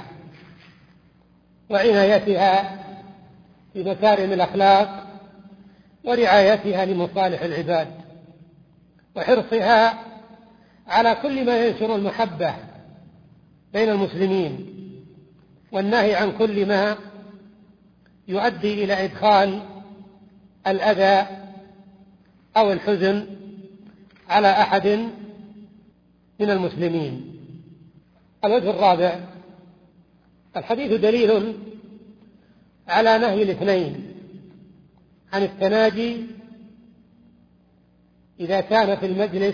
وعنايتها بمكارم الأخلاق ورعايتها لمصالح العباد وحرصها على كل ما ينشر المحبة بين المسلمين، والنهي عن كل ما يؤدي إلى إدخال الأذى أو الحزن على أحد من المسلمين. الوجه الرابع: الحديث دليل على نهي الاثنين عن التناجي إذا كان في المجلس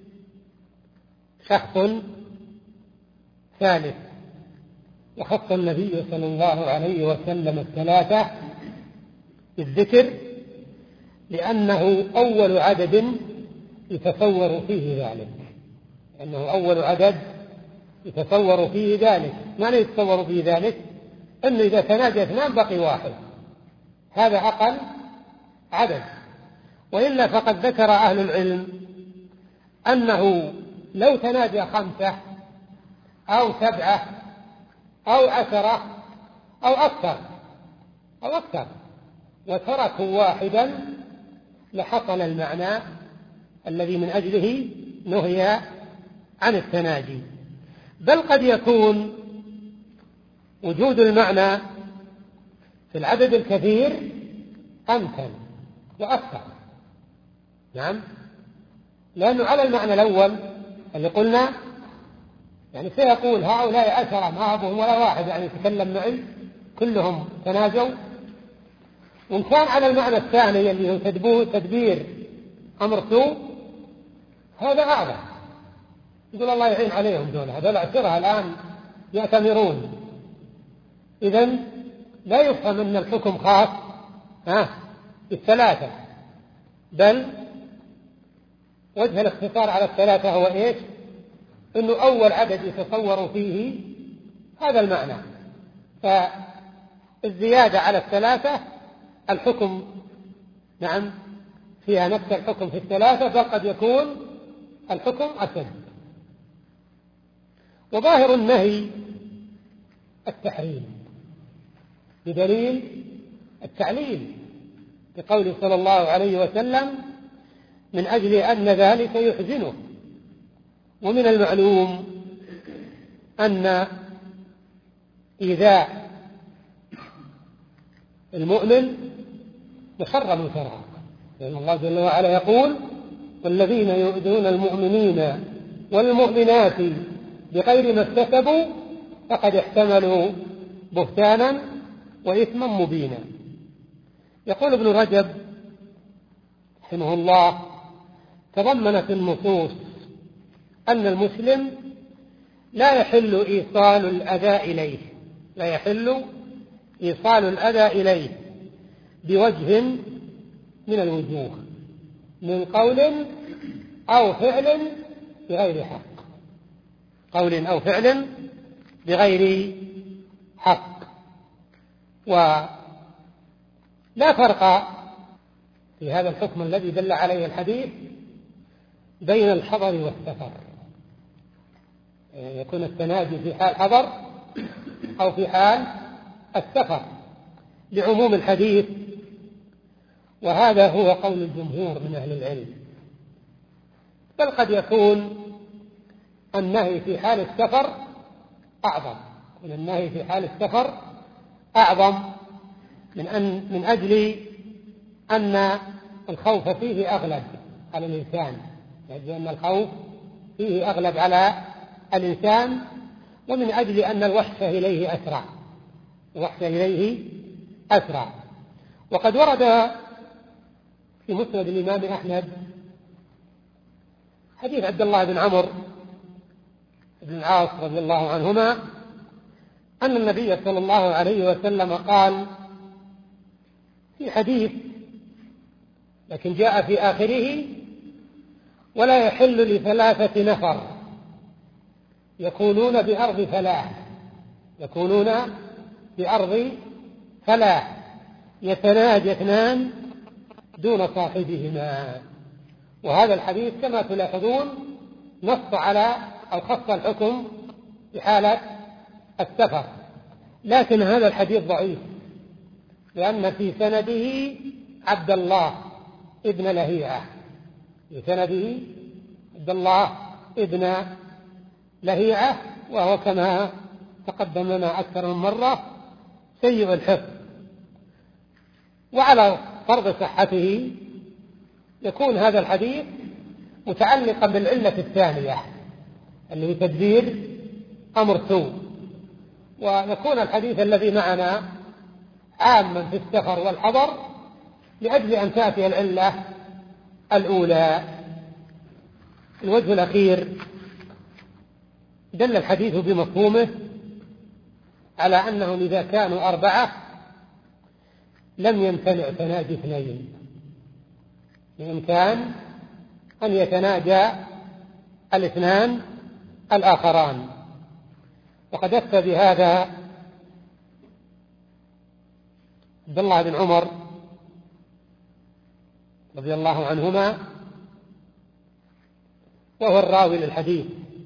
شخص ثالث، وخص النبي صلى الله عليه وسلم الثلاثة بالذكر لأنه أول عدد يتصور فيه ذلك، لأنه أول عدد يتصور فيه ذلك. ما يتصور فيه ذلك؟ أنه إذا تناجى اثنان بقي واحد، هذا أقل عدد. وإلا فقد ذكر أهل العلم أنه لو تناجى خمسة أو سبعة أو عشرة أو أكثر أو أكثر وتركوا واحدا لحصل المعنى الذي من أجله نهي عن التناجي. بل قد يكون وجود المعنى في العدد الكثير أمكن وأكثر. نعم، لأنه على المعنى الأول اللي قلنا يعني سيقول هؤلاء عشرة ما أبوهم ولا واحد يعني يتكلم معي كلهم تناجوا. وإن كان على المعنى الثاني اللي هو تدبير أمر سوء هذا أعلى، يقول الله يعين عليهم دول هذول عشرة الآن يأتمرون. إذن لا يفهم أن الحكم خاص ها بالثلاثة، بل وجه الاختصار على الثلاثة هو إيش؟ أنه أول عدد يتصور فيه هذا المعنى، فالزيادة على الثلاثة الحكم نعم فيها نفس الحكم في الثلاثة، بل قد يكون الحكم أشد. وظاهر النهي التحريم بدليل التعليل بقوله صلى الله عليه وسلم من أجل أن ذلك يحزنه. ومن المعلوم أن إيذاء المؤمن محرم شرعا، لأن الله جل وعلا يقول والذين يؤذون المؤمنين والمؤمنات بغير ما اكتسبوا فقد احتملوا بهتانا وإثما مبينا. يقول ابن رجب رحمه الله تضمنت النصوص أن المسلم لا يحل إيصال الأذى إليه لا يحل إيصال الأذى إليه بوجه من الوجوه من قول أو فعل بغير حق قول أو فعل بغير حق. ولا فرق في هذا الحكم الذي دل عليه الحديث بين الحضر والسفر، يكون التناجي في حال حضر أو في حال السفر لعموم الحديث، وهذا هو قول الجمهور من أهل العلم. بل قد يكون النهي في حال السفر أعظم، من النهي في حال السفر أعظم من أن من أجل أن الخوف فيه أغلب على الإنسان، لأن الخوف فيه أغلب على الإنسان، ومن أجل أن الوحش إليه أسرع، الوحش إليه أسرع. وقد ورد في مسند الإمام أحمد حديث عبد الله بن عمرو بن العاص رضي الله عنهما أن النبي صلى الله عليه وسلم قال في حديث لكن جاء في آخره: ولا يحل لثلاثة نفر يكونون بأرض فلاح يكونون بأرض فلاح يتناجى اثنان دون صاحبهما. وهذا الحديث كما تلاحظون نص على أو خص الحكم في حالة السفر، لكن هذا الحديث ضعيف لأن في سنده عبد الله ابن لهيعة، في سنده عبد الله ابن لهيعة، وهو كما تقدم لنا أكثر من مرة سيء الحفظ. وعلى فرض صحته يكون هذا الحديث متعلقا بالعلة الثانية اللي هي تدبير أمر سوء، ويكون الحديث الذي معنا عاما في السفر والحضر لأجل أن تأتي العلة الأولى. الوجه الأخير دل الحديث بمفهومه على أنهم إذا كانوا أربعة لم يمتنع تناجي اثنين، بإمكان أن يتناجى الاثنان الآخران. وقد أفتى بهذا عبد الله بن عمر رضي الله عنهما، وهو الراوي للحديث،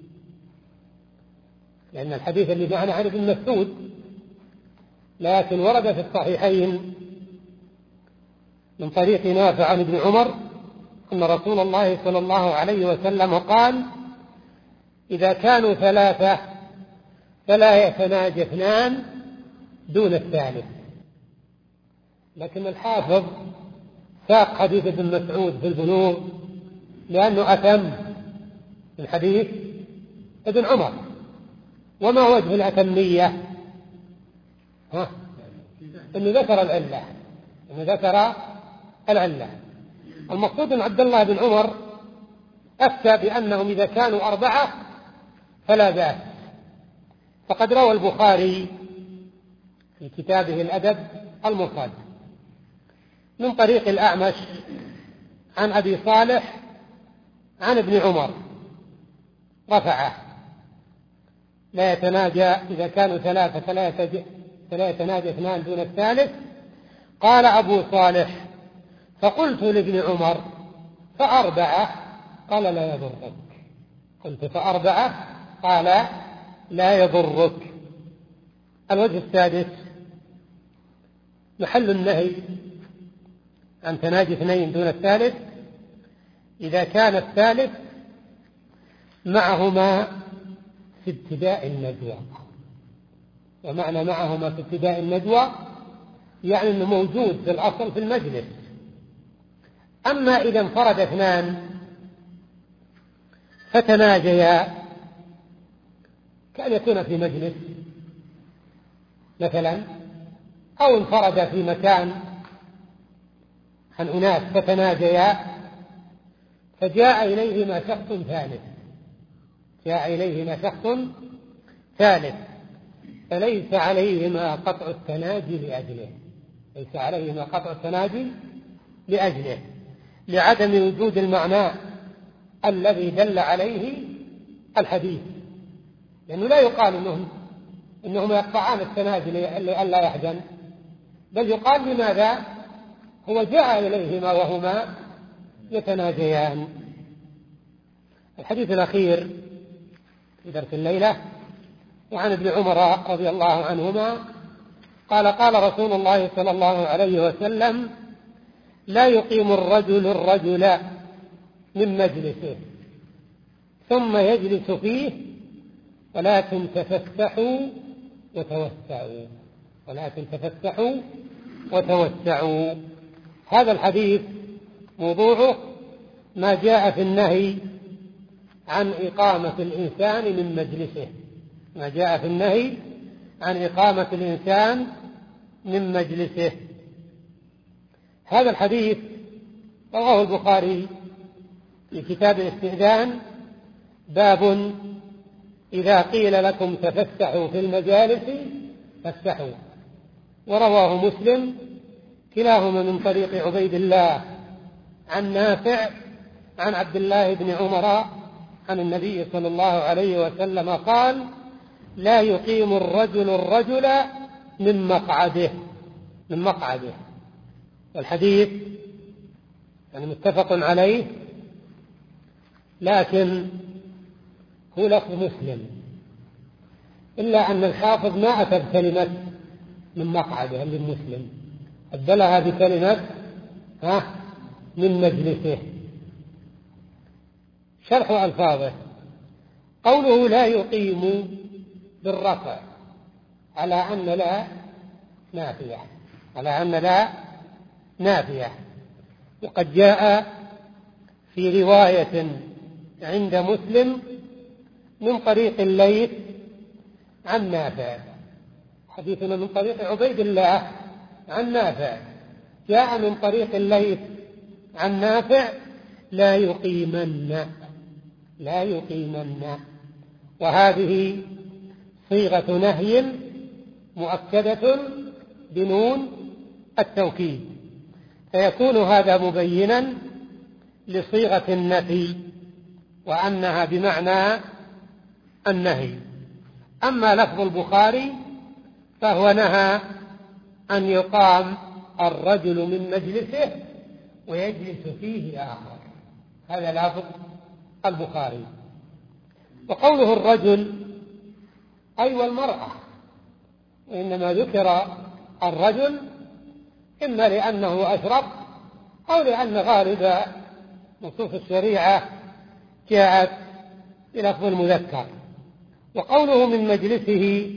لأن الحديث اللي معنا عن ابن مسعود، لكن ورد في الصحيحين من طريق نافع عن ابن عمر أن رسول الله صلى الله عليه وسلم قال: إذا كانوا ثلاثة فلا يتناجى اثنان دون الثالث. لكن الحافظ ساق حديث ابن مسعود في البلوغ لأنه أتم من حديث ابن عمر. وما وجه الأتمية؟ ها؟ إنه ذكر العلة إنه ذكر العلة المقصود أن عبد الله بن عمر أفتى بأنهم إذا كانوا أربعة فلا بأس. فقد روى البخاري في كتابه الأدب المفرد من طريق الأعمش عن أبي صالح عن ابن عمر رفعه: لا يتناجى إذا كانوا ثلاثة فلا يتناجى اثنان دون الثالث. قال أبو صالح: فقلت لابن عمر: فأربعة؟ قال: لا يضرك. قلت: فأربعة؟ قال: لا يضرك. الوجه السادس محل النهي عن تناجي اثنين دون الثالث إذا كان الثالث معهما في ابتداء الندوة. ومعنى معهما في ابتداء الندوة يعني أنه موجود في الأصل في المجلس. أما إذا انفرد اثنان فتناجيا، كأن يكون في مجلس مثلا، أو انفرد في مكان عن أناس فتناجيا، فجاء إليهما شخص ثالث جاء إليهما شخص ثالث فليس عليهما قطع التناجي لأجله ليس عليهما قطع التناجي لأجله لعدم وجود المعنى الذي دل عليه الحديث. لأنه لا يقال إنهم إنهما يقطعان التناجي لئلا يحزن، بل يقال لماذا؟ هو جاء إليهما وهما يتناجيان. الحديث الأخير في درس الليلة وعن ابن عمر رضي الله عنهما قال قال رسول الله صلى الله عليه وسلم: لا يقيم الرجل الرجل من مجلسه ثم يجلس فيه ولكن تفسحوا وتوسعوا ولكن تفسحوا وتوسعوا. هذا الحديث موضوعه ما جاء في النهي عن إقامة الإنسان من مجلسه ما جاء في النهي عن إقامة الإنسان من مجلسه. هذا الحديث رواه البخاري في كتاب الاستئذان: باب إذا قيل لكم تفسحوا في المجالس فافسحوا. ورواه مسلم كلاهما من طريق عبيد الله عن نافع عن عبد الله بن عمر عن النبي صلى الله عليه وسلم قال: لا يقيم الرجل الرجل من مقعده من مقعده والحديث يعني متفق عليه، لكن هو لفظ مسلم، إلا أن الحافظ ما أتى بكلمة من مقعده للمسلم، أبدلها بكلمة ها من مجلسه. شرح ألفاظه: قوله لا يقيم بالرفع على أن لا نافية على أن لا نافية وقد جاء في رواية عند مسلم من طريق الليث عن نافع، حديثنا من طريق عبيد الله عن نافع، جاء من طريق الليث عن نافع: لا يقيمن لا يقيمن وهذه صيغة نهي مؤكدة بنون التوكيد، فيكون هذا مبينا لصيغة النفي وأنها بمعنى النهي. أما لفظ البخاري فهو نهى أن يقام الرجل من مجلسه ويجلس فيه آخر، هذا لفظ البخاري. وقوله الرجل أي والمرأة، وإنما ذكر الرجل إما لأنه أشرف أو لأن غالب نصوص الشريعة جاءت بلفظ المذكر. وقوله من مجلسه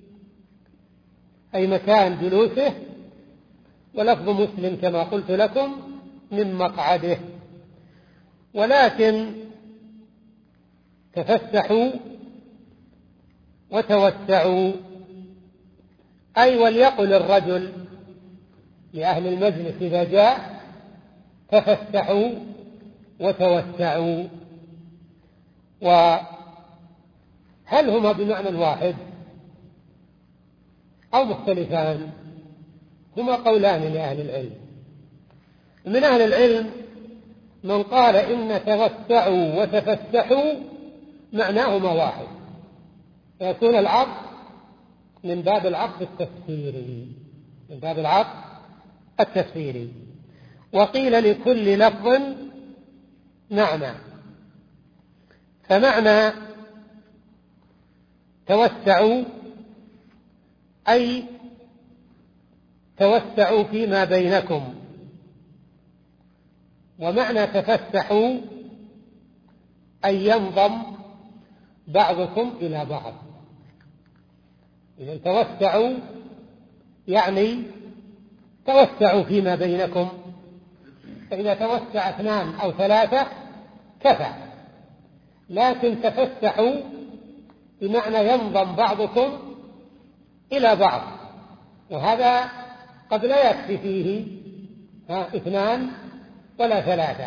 أي مكان جلوسه، ولفظ مسلم كما قلت لكم من مقعده. ولكن تفسحوا وتوسعوا أي وليقل الرجل لأهل المجلس إذا جاء: تفسحوا وتوسعوا. وهل هما بمعنى واحد أو مختلفان؟ هما قولان لأهل العلم. من أهل العلم من قال إن توسعوا وتفسحوا معناهما واحد، فيكون العطف من باب العطف التفسيري من باب العطف التفسيري وقيل لكل لفظ معنى. فمعنى توسعوا أي توسعوا فيما بينكم، ومعنى تفسحوا أي ينضم بعضكم إلى بعض. إذا توسعوا يعني توسعوا فيما بينكم، فإذا توسع اثنان أو ثلاثة كفى، لكن تفسحوا بمعنى ينضم بعضكم إلى بعض، وهذا قد لا يكفي فيه ها اثنان ولا ثلاثة،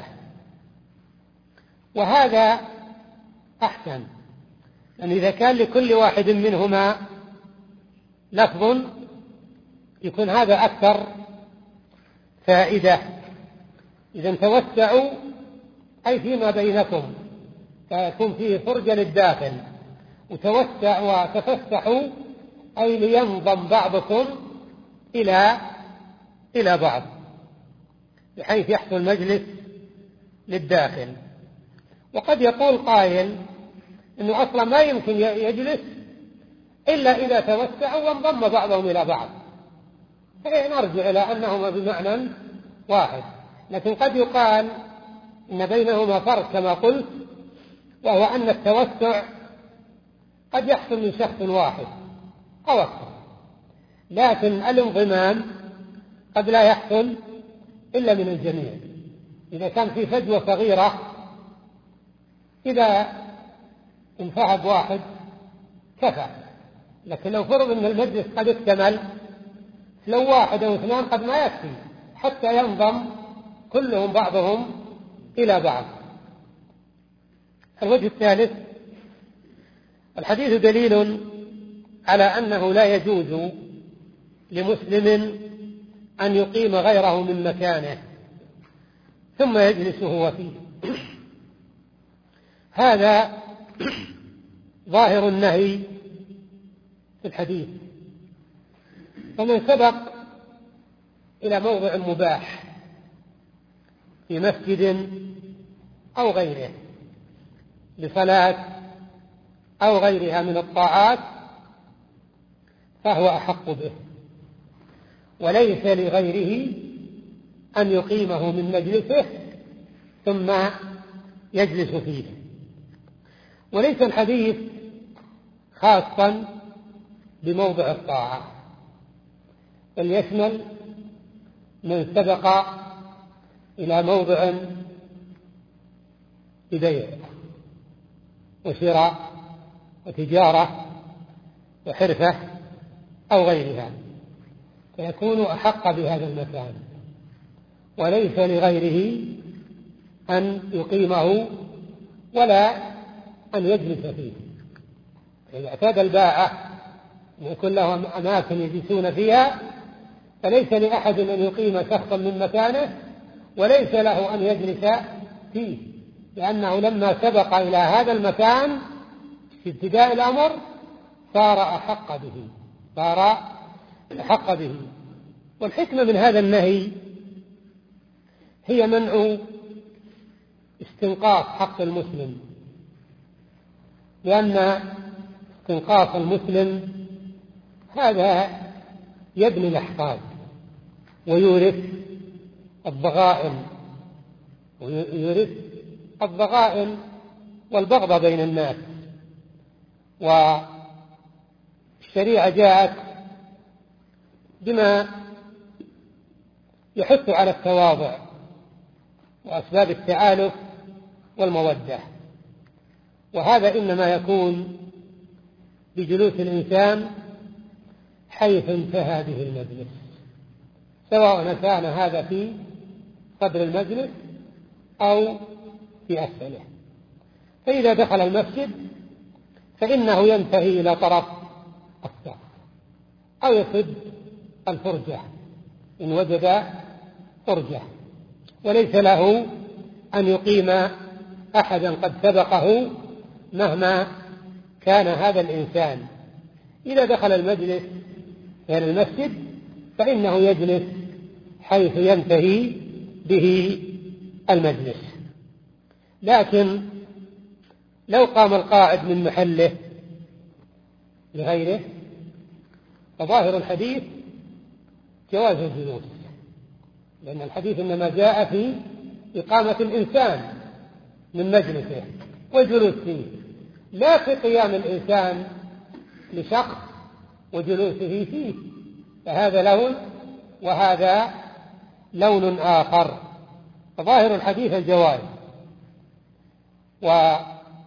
وهذا أحسن. أن إذا كان لكل واحد منهما لفظ يكون هذا أكثر فائدة. إذا توسعوا أي فيما بينكم، فيكون فيه فرجة للداخل، وتوسع وتفسحوا أي لينضم بعضكم إلى إلى بعض بحيث يحصل مجلس للداخل. وقد يقول قائل إنه أصلا ما يمكن يجلس إلا إذا توسعوا وانضم بعضهم إلى بعض، نرجع إلى أنهما بمعنى واحد. لكن قد يقال إن بينهما فرق كما قلت، وهو أن التوسع قد يحصل من شخص واحد أو أكثر، لكن الانضمام قد لا يحصل إلا من الجميع. إذا كان في فجوة صغيرة، إذا انفعب واحد كفى، لكن لو فرض أن المجلس قد اكتمل، لو واحد أو اثنان قد ما يكفي حتى ينضم كلهم بعضهم إلى بعض. الوجه الثالث: الحديث دليل على أنه لا يجوز لمسلم أن يقيم غيره من مكانه ثم يجلس هو فيه. هذا ظاهر النهي في الحديث. فمن سبق إلى موضع مباح في مسجد أو غيره لصلاة أو غيرها من الطاعات فهو أحق به، وليس لغيره أن يقيمه من مجلسه ثم يجلس فيه. وليس الحديث خاصا بموضع الطاعة، بل يشمل من سبق إلى موضع ببيع وشراء وتجارة وحرفة أو غيرها، فيكون أحق بهذا المكان، وليس لغيره أن يقيمه ولا أن يجلس فيه. إذا اعتاد الباعة أن يكون لهم أماكن يجلسون فيها، فليس لأحد أن يقيم شخصا من مكانه، وليس له أن يجلس فيه، لأنه لما سبق إلى هذا المكان في ابتداء الأمر صار أحق به صار أحق به. والحكمة من هذا النهي هي منع استنقاص حق المسلم، لأن استنقاص المسلم هذا يبني الأحقاد ويورث الضغائن ويورث الضغائن والبغض بين الناس. والشريعة جاءت بما يحث على التواضع وأسباب التآلف والمودة، وهذا إنما يكون بجلوس الإنسان حيث انتهى به المجلس، سواء كان هذا في صدر المجلس أو في أسفله. فإذا دخل المسجد فإنه ينتهي إلى طرف السقف أو يسد الفرجة إن وجد فرجة، وليس له أن يقيم أحدا قد سبقه مهما كان هذا الإنسان. إذا دخل المجلس إلى المسجد فإنه يجلس حيث ينتهي به المجلس. لكن لو قام القاعد من محله لغيره فظاهر الحديث جواز الجلوس، لأن الحديث إنما جاء في إقامة الإنسان من مجلسه والجلوس فيه، لا في قيام الإنسان لشخص وجلوسه فيه، فهذا لون وهذا لون آخر. فظاهر الحديث الجواز. وقد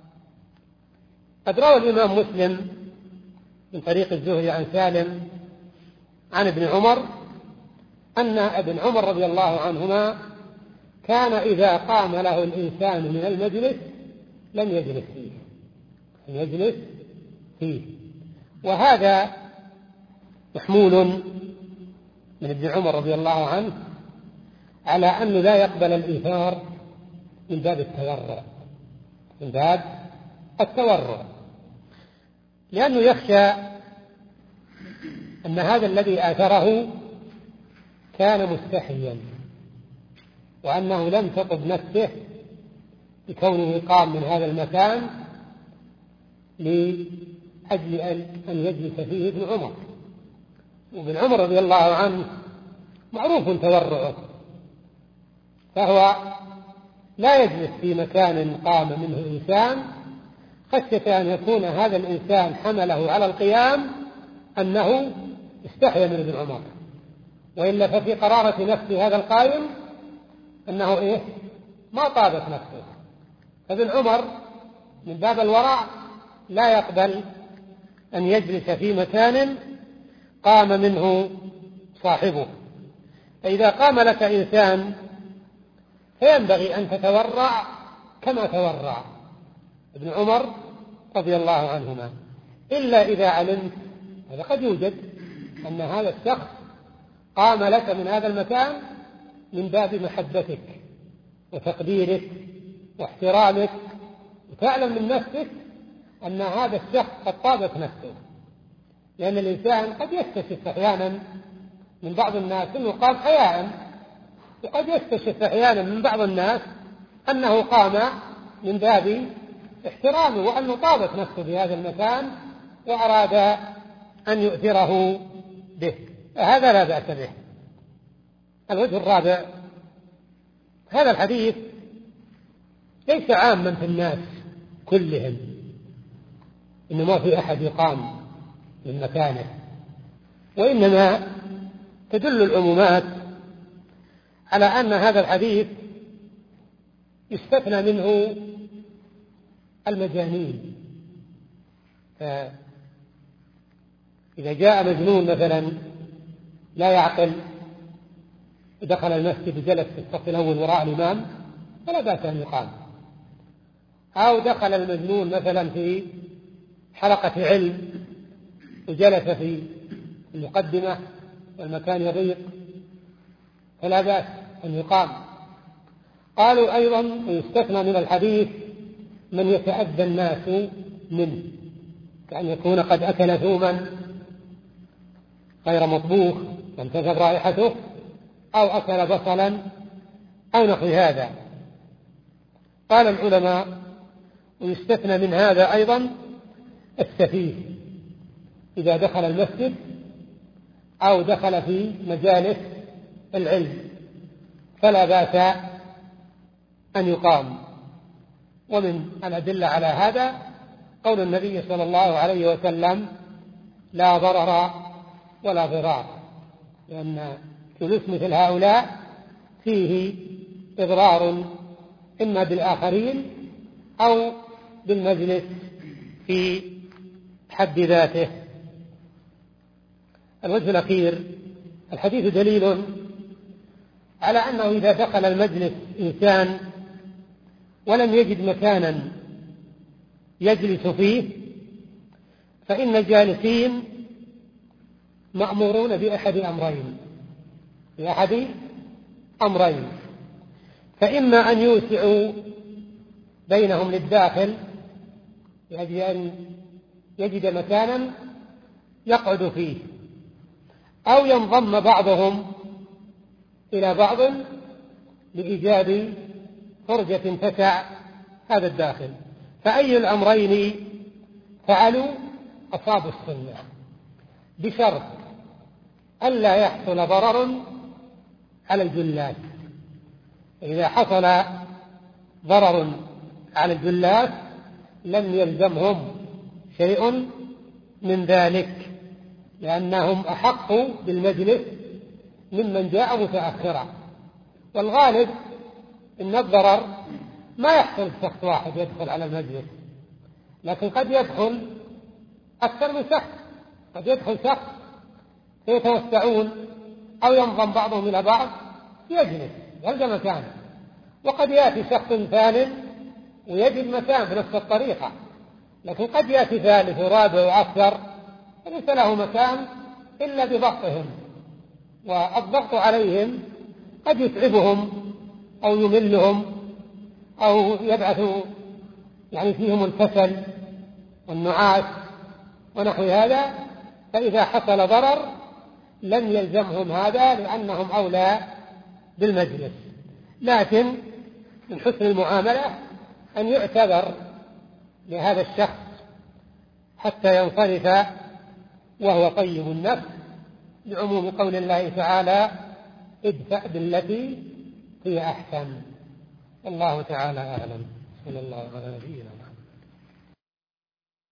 روى الإمام مسلم من طريق الزهري عن سالم عن ابن عمر أن ابن عمر رضي الله عنهما كان إذا قام له الإنسان من المجلس لم يجلس فيه لم يجلس فيه وهذا محمول من ابن عمر رضي الله عنه على أنه لا يقبل الإيثار من باب التورع من باب التورع لأنه يخشى أن هذا الذي آثره كان مستحيا، وأنه لم تطب نفسه بكونه قام من هذا المكان أجل أن يجلس فيه ابن عمر. وابن عمر رضي الله عنه معروف تورعه، فهو لا يجلس في مكان قام منه إنسان خشية أن يكون هذا الإنسان حمله على القيام أنه استحيا من ابن عمر، وإلا ففي قرارة نفس هذا القائم أنه إيه ما طابت نفسه. فابن عمر من باب الورع لا يقبل أن يجلس في مكان قام منه صاحبه. فإذا قام لك إنسان فينبغي أن تتورع كما تورع ابن عمر رضي الله عنهما، إلا إذا علمت، هذا قد يوجد، أن هذا الشخص قام لك من هذا المكان من باب محبتك وتقديرك واحترامك، وتعلم من نفسك أن هذا الشخص قد طابت نفسه. لأن الإنسان قد يكتشف أحيانا من بعض الناس أنه قام حياء، وقد يكتشف أحيانا من بعض الناس أنه قام من باب احترامه وأنه طابت نفسه بهذا المكان وأراد أن يؤثره به، هذا لا بأس به. الوجه الرابع، هذا الحديث ليس عاما في الناس كلهم، إنه ما في أحد يقام من مكانه، وإنما تدل العمومات على أن هذا الحديث يستثنى منه المجانين. فإذا جاء مجنون مثلا لا يعقل ودخل المسجد وجلس في الصف الأول وراء الإمام فلا بأس أن يقام. أو دخل المجنون مثلا في حلقة علم وجلس في المقدمة والمكان يضيق فلا بأس أن يقام. قالوا أيضا ويستثنى من الحديث من يتأذى الناس منه، كأن يكون قد أكل ثوما غير مطبوخ لم تذهب رائحته، أو أكل بصلا أو نحو هذا. قال العلماء ويستثنى من هذا أيضا السفيه إذا دخل المسجد أو دخل في مجالس العلم فلا بأس أن يقام. ومن الأدلة على هذا قول النبي صلى الله عليه وسلم لا ضرر ولا ضرار، لأن جلوس مثل هؤلاء فيه إضرار إما بالآخرين أو بالمجلس في حد ذاته. الوجه الأخير، الحديث دليل على أنه إذا دخل المجلس إنسان ولم يجد مكانا يجلس فيه فإن الجالسين مأمورون بأحد أمرين بأحد أمرين فإما أن يوسعوا بينهم للداخل لأجل أن يجد مكانا يقعد فيه، أو ينضم بعضهم إلى بعض لإيجاد فرجة تسع هذا الداخل. فأي الأمرين فعلوا أصابوا السنة، بشرط ألا يحصل ضرر على الجلاس. إذا حصل ضرر على الجلاس لم يلزمهم شيء من ذلك، لأنهم أحق بالمجلس ممن جاء متأخرا. والغالب إن الضرر ما يحصل شخص واحد يدخل على المجلس، لكن قد يدخل أكثر من شخص، قد يدخل شخص يتوسعون أو ينضم بعضهم إلى بعض يجلس يلقى مكان، وقد يأتي شخص ثاني ويجد مكان بنفس الطريقة، لكن قد يأتي ثالث ورابع وأكثر فليس له مكان إلا بضغطهم، والضغط عليهم قد يتعبهم أو يملهم أو يبعث يعني فيهم الكسل والنعاس ونحو هذا. فإذا حصل ضرر لم يلزمهم هذا لأنهم أولى بالمجلس. لكن من حسن المعاملة أن يعتذر لهذا الشخص حتى ينصرف وهو طيب النفس، لعموم قول الله تعالى ادفع بالتي هي أحسن. الله تعالى أعلم. صلى الله على نبينا محمد.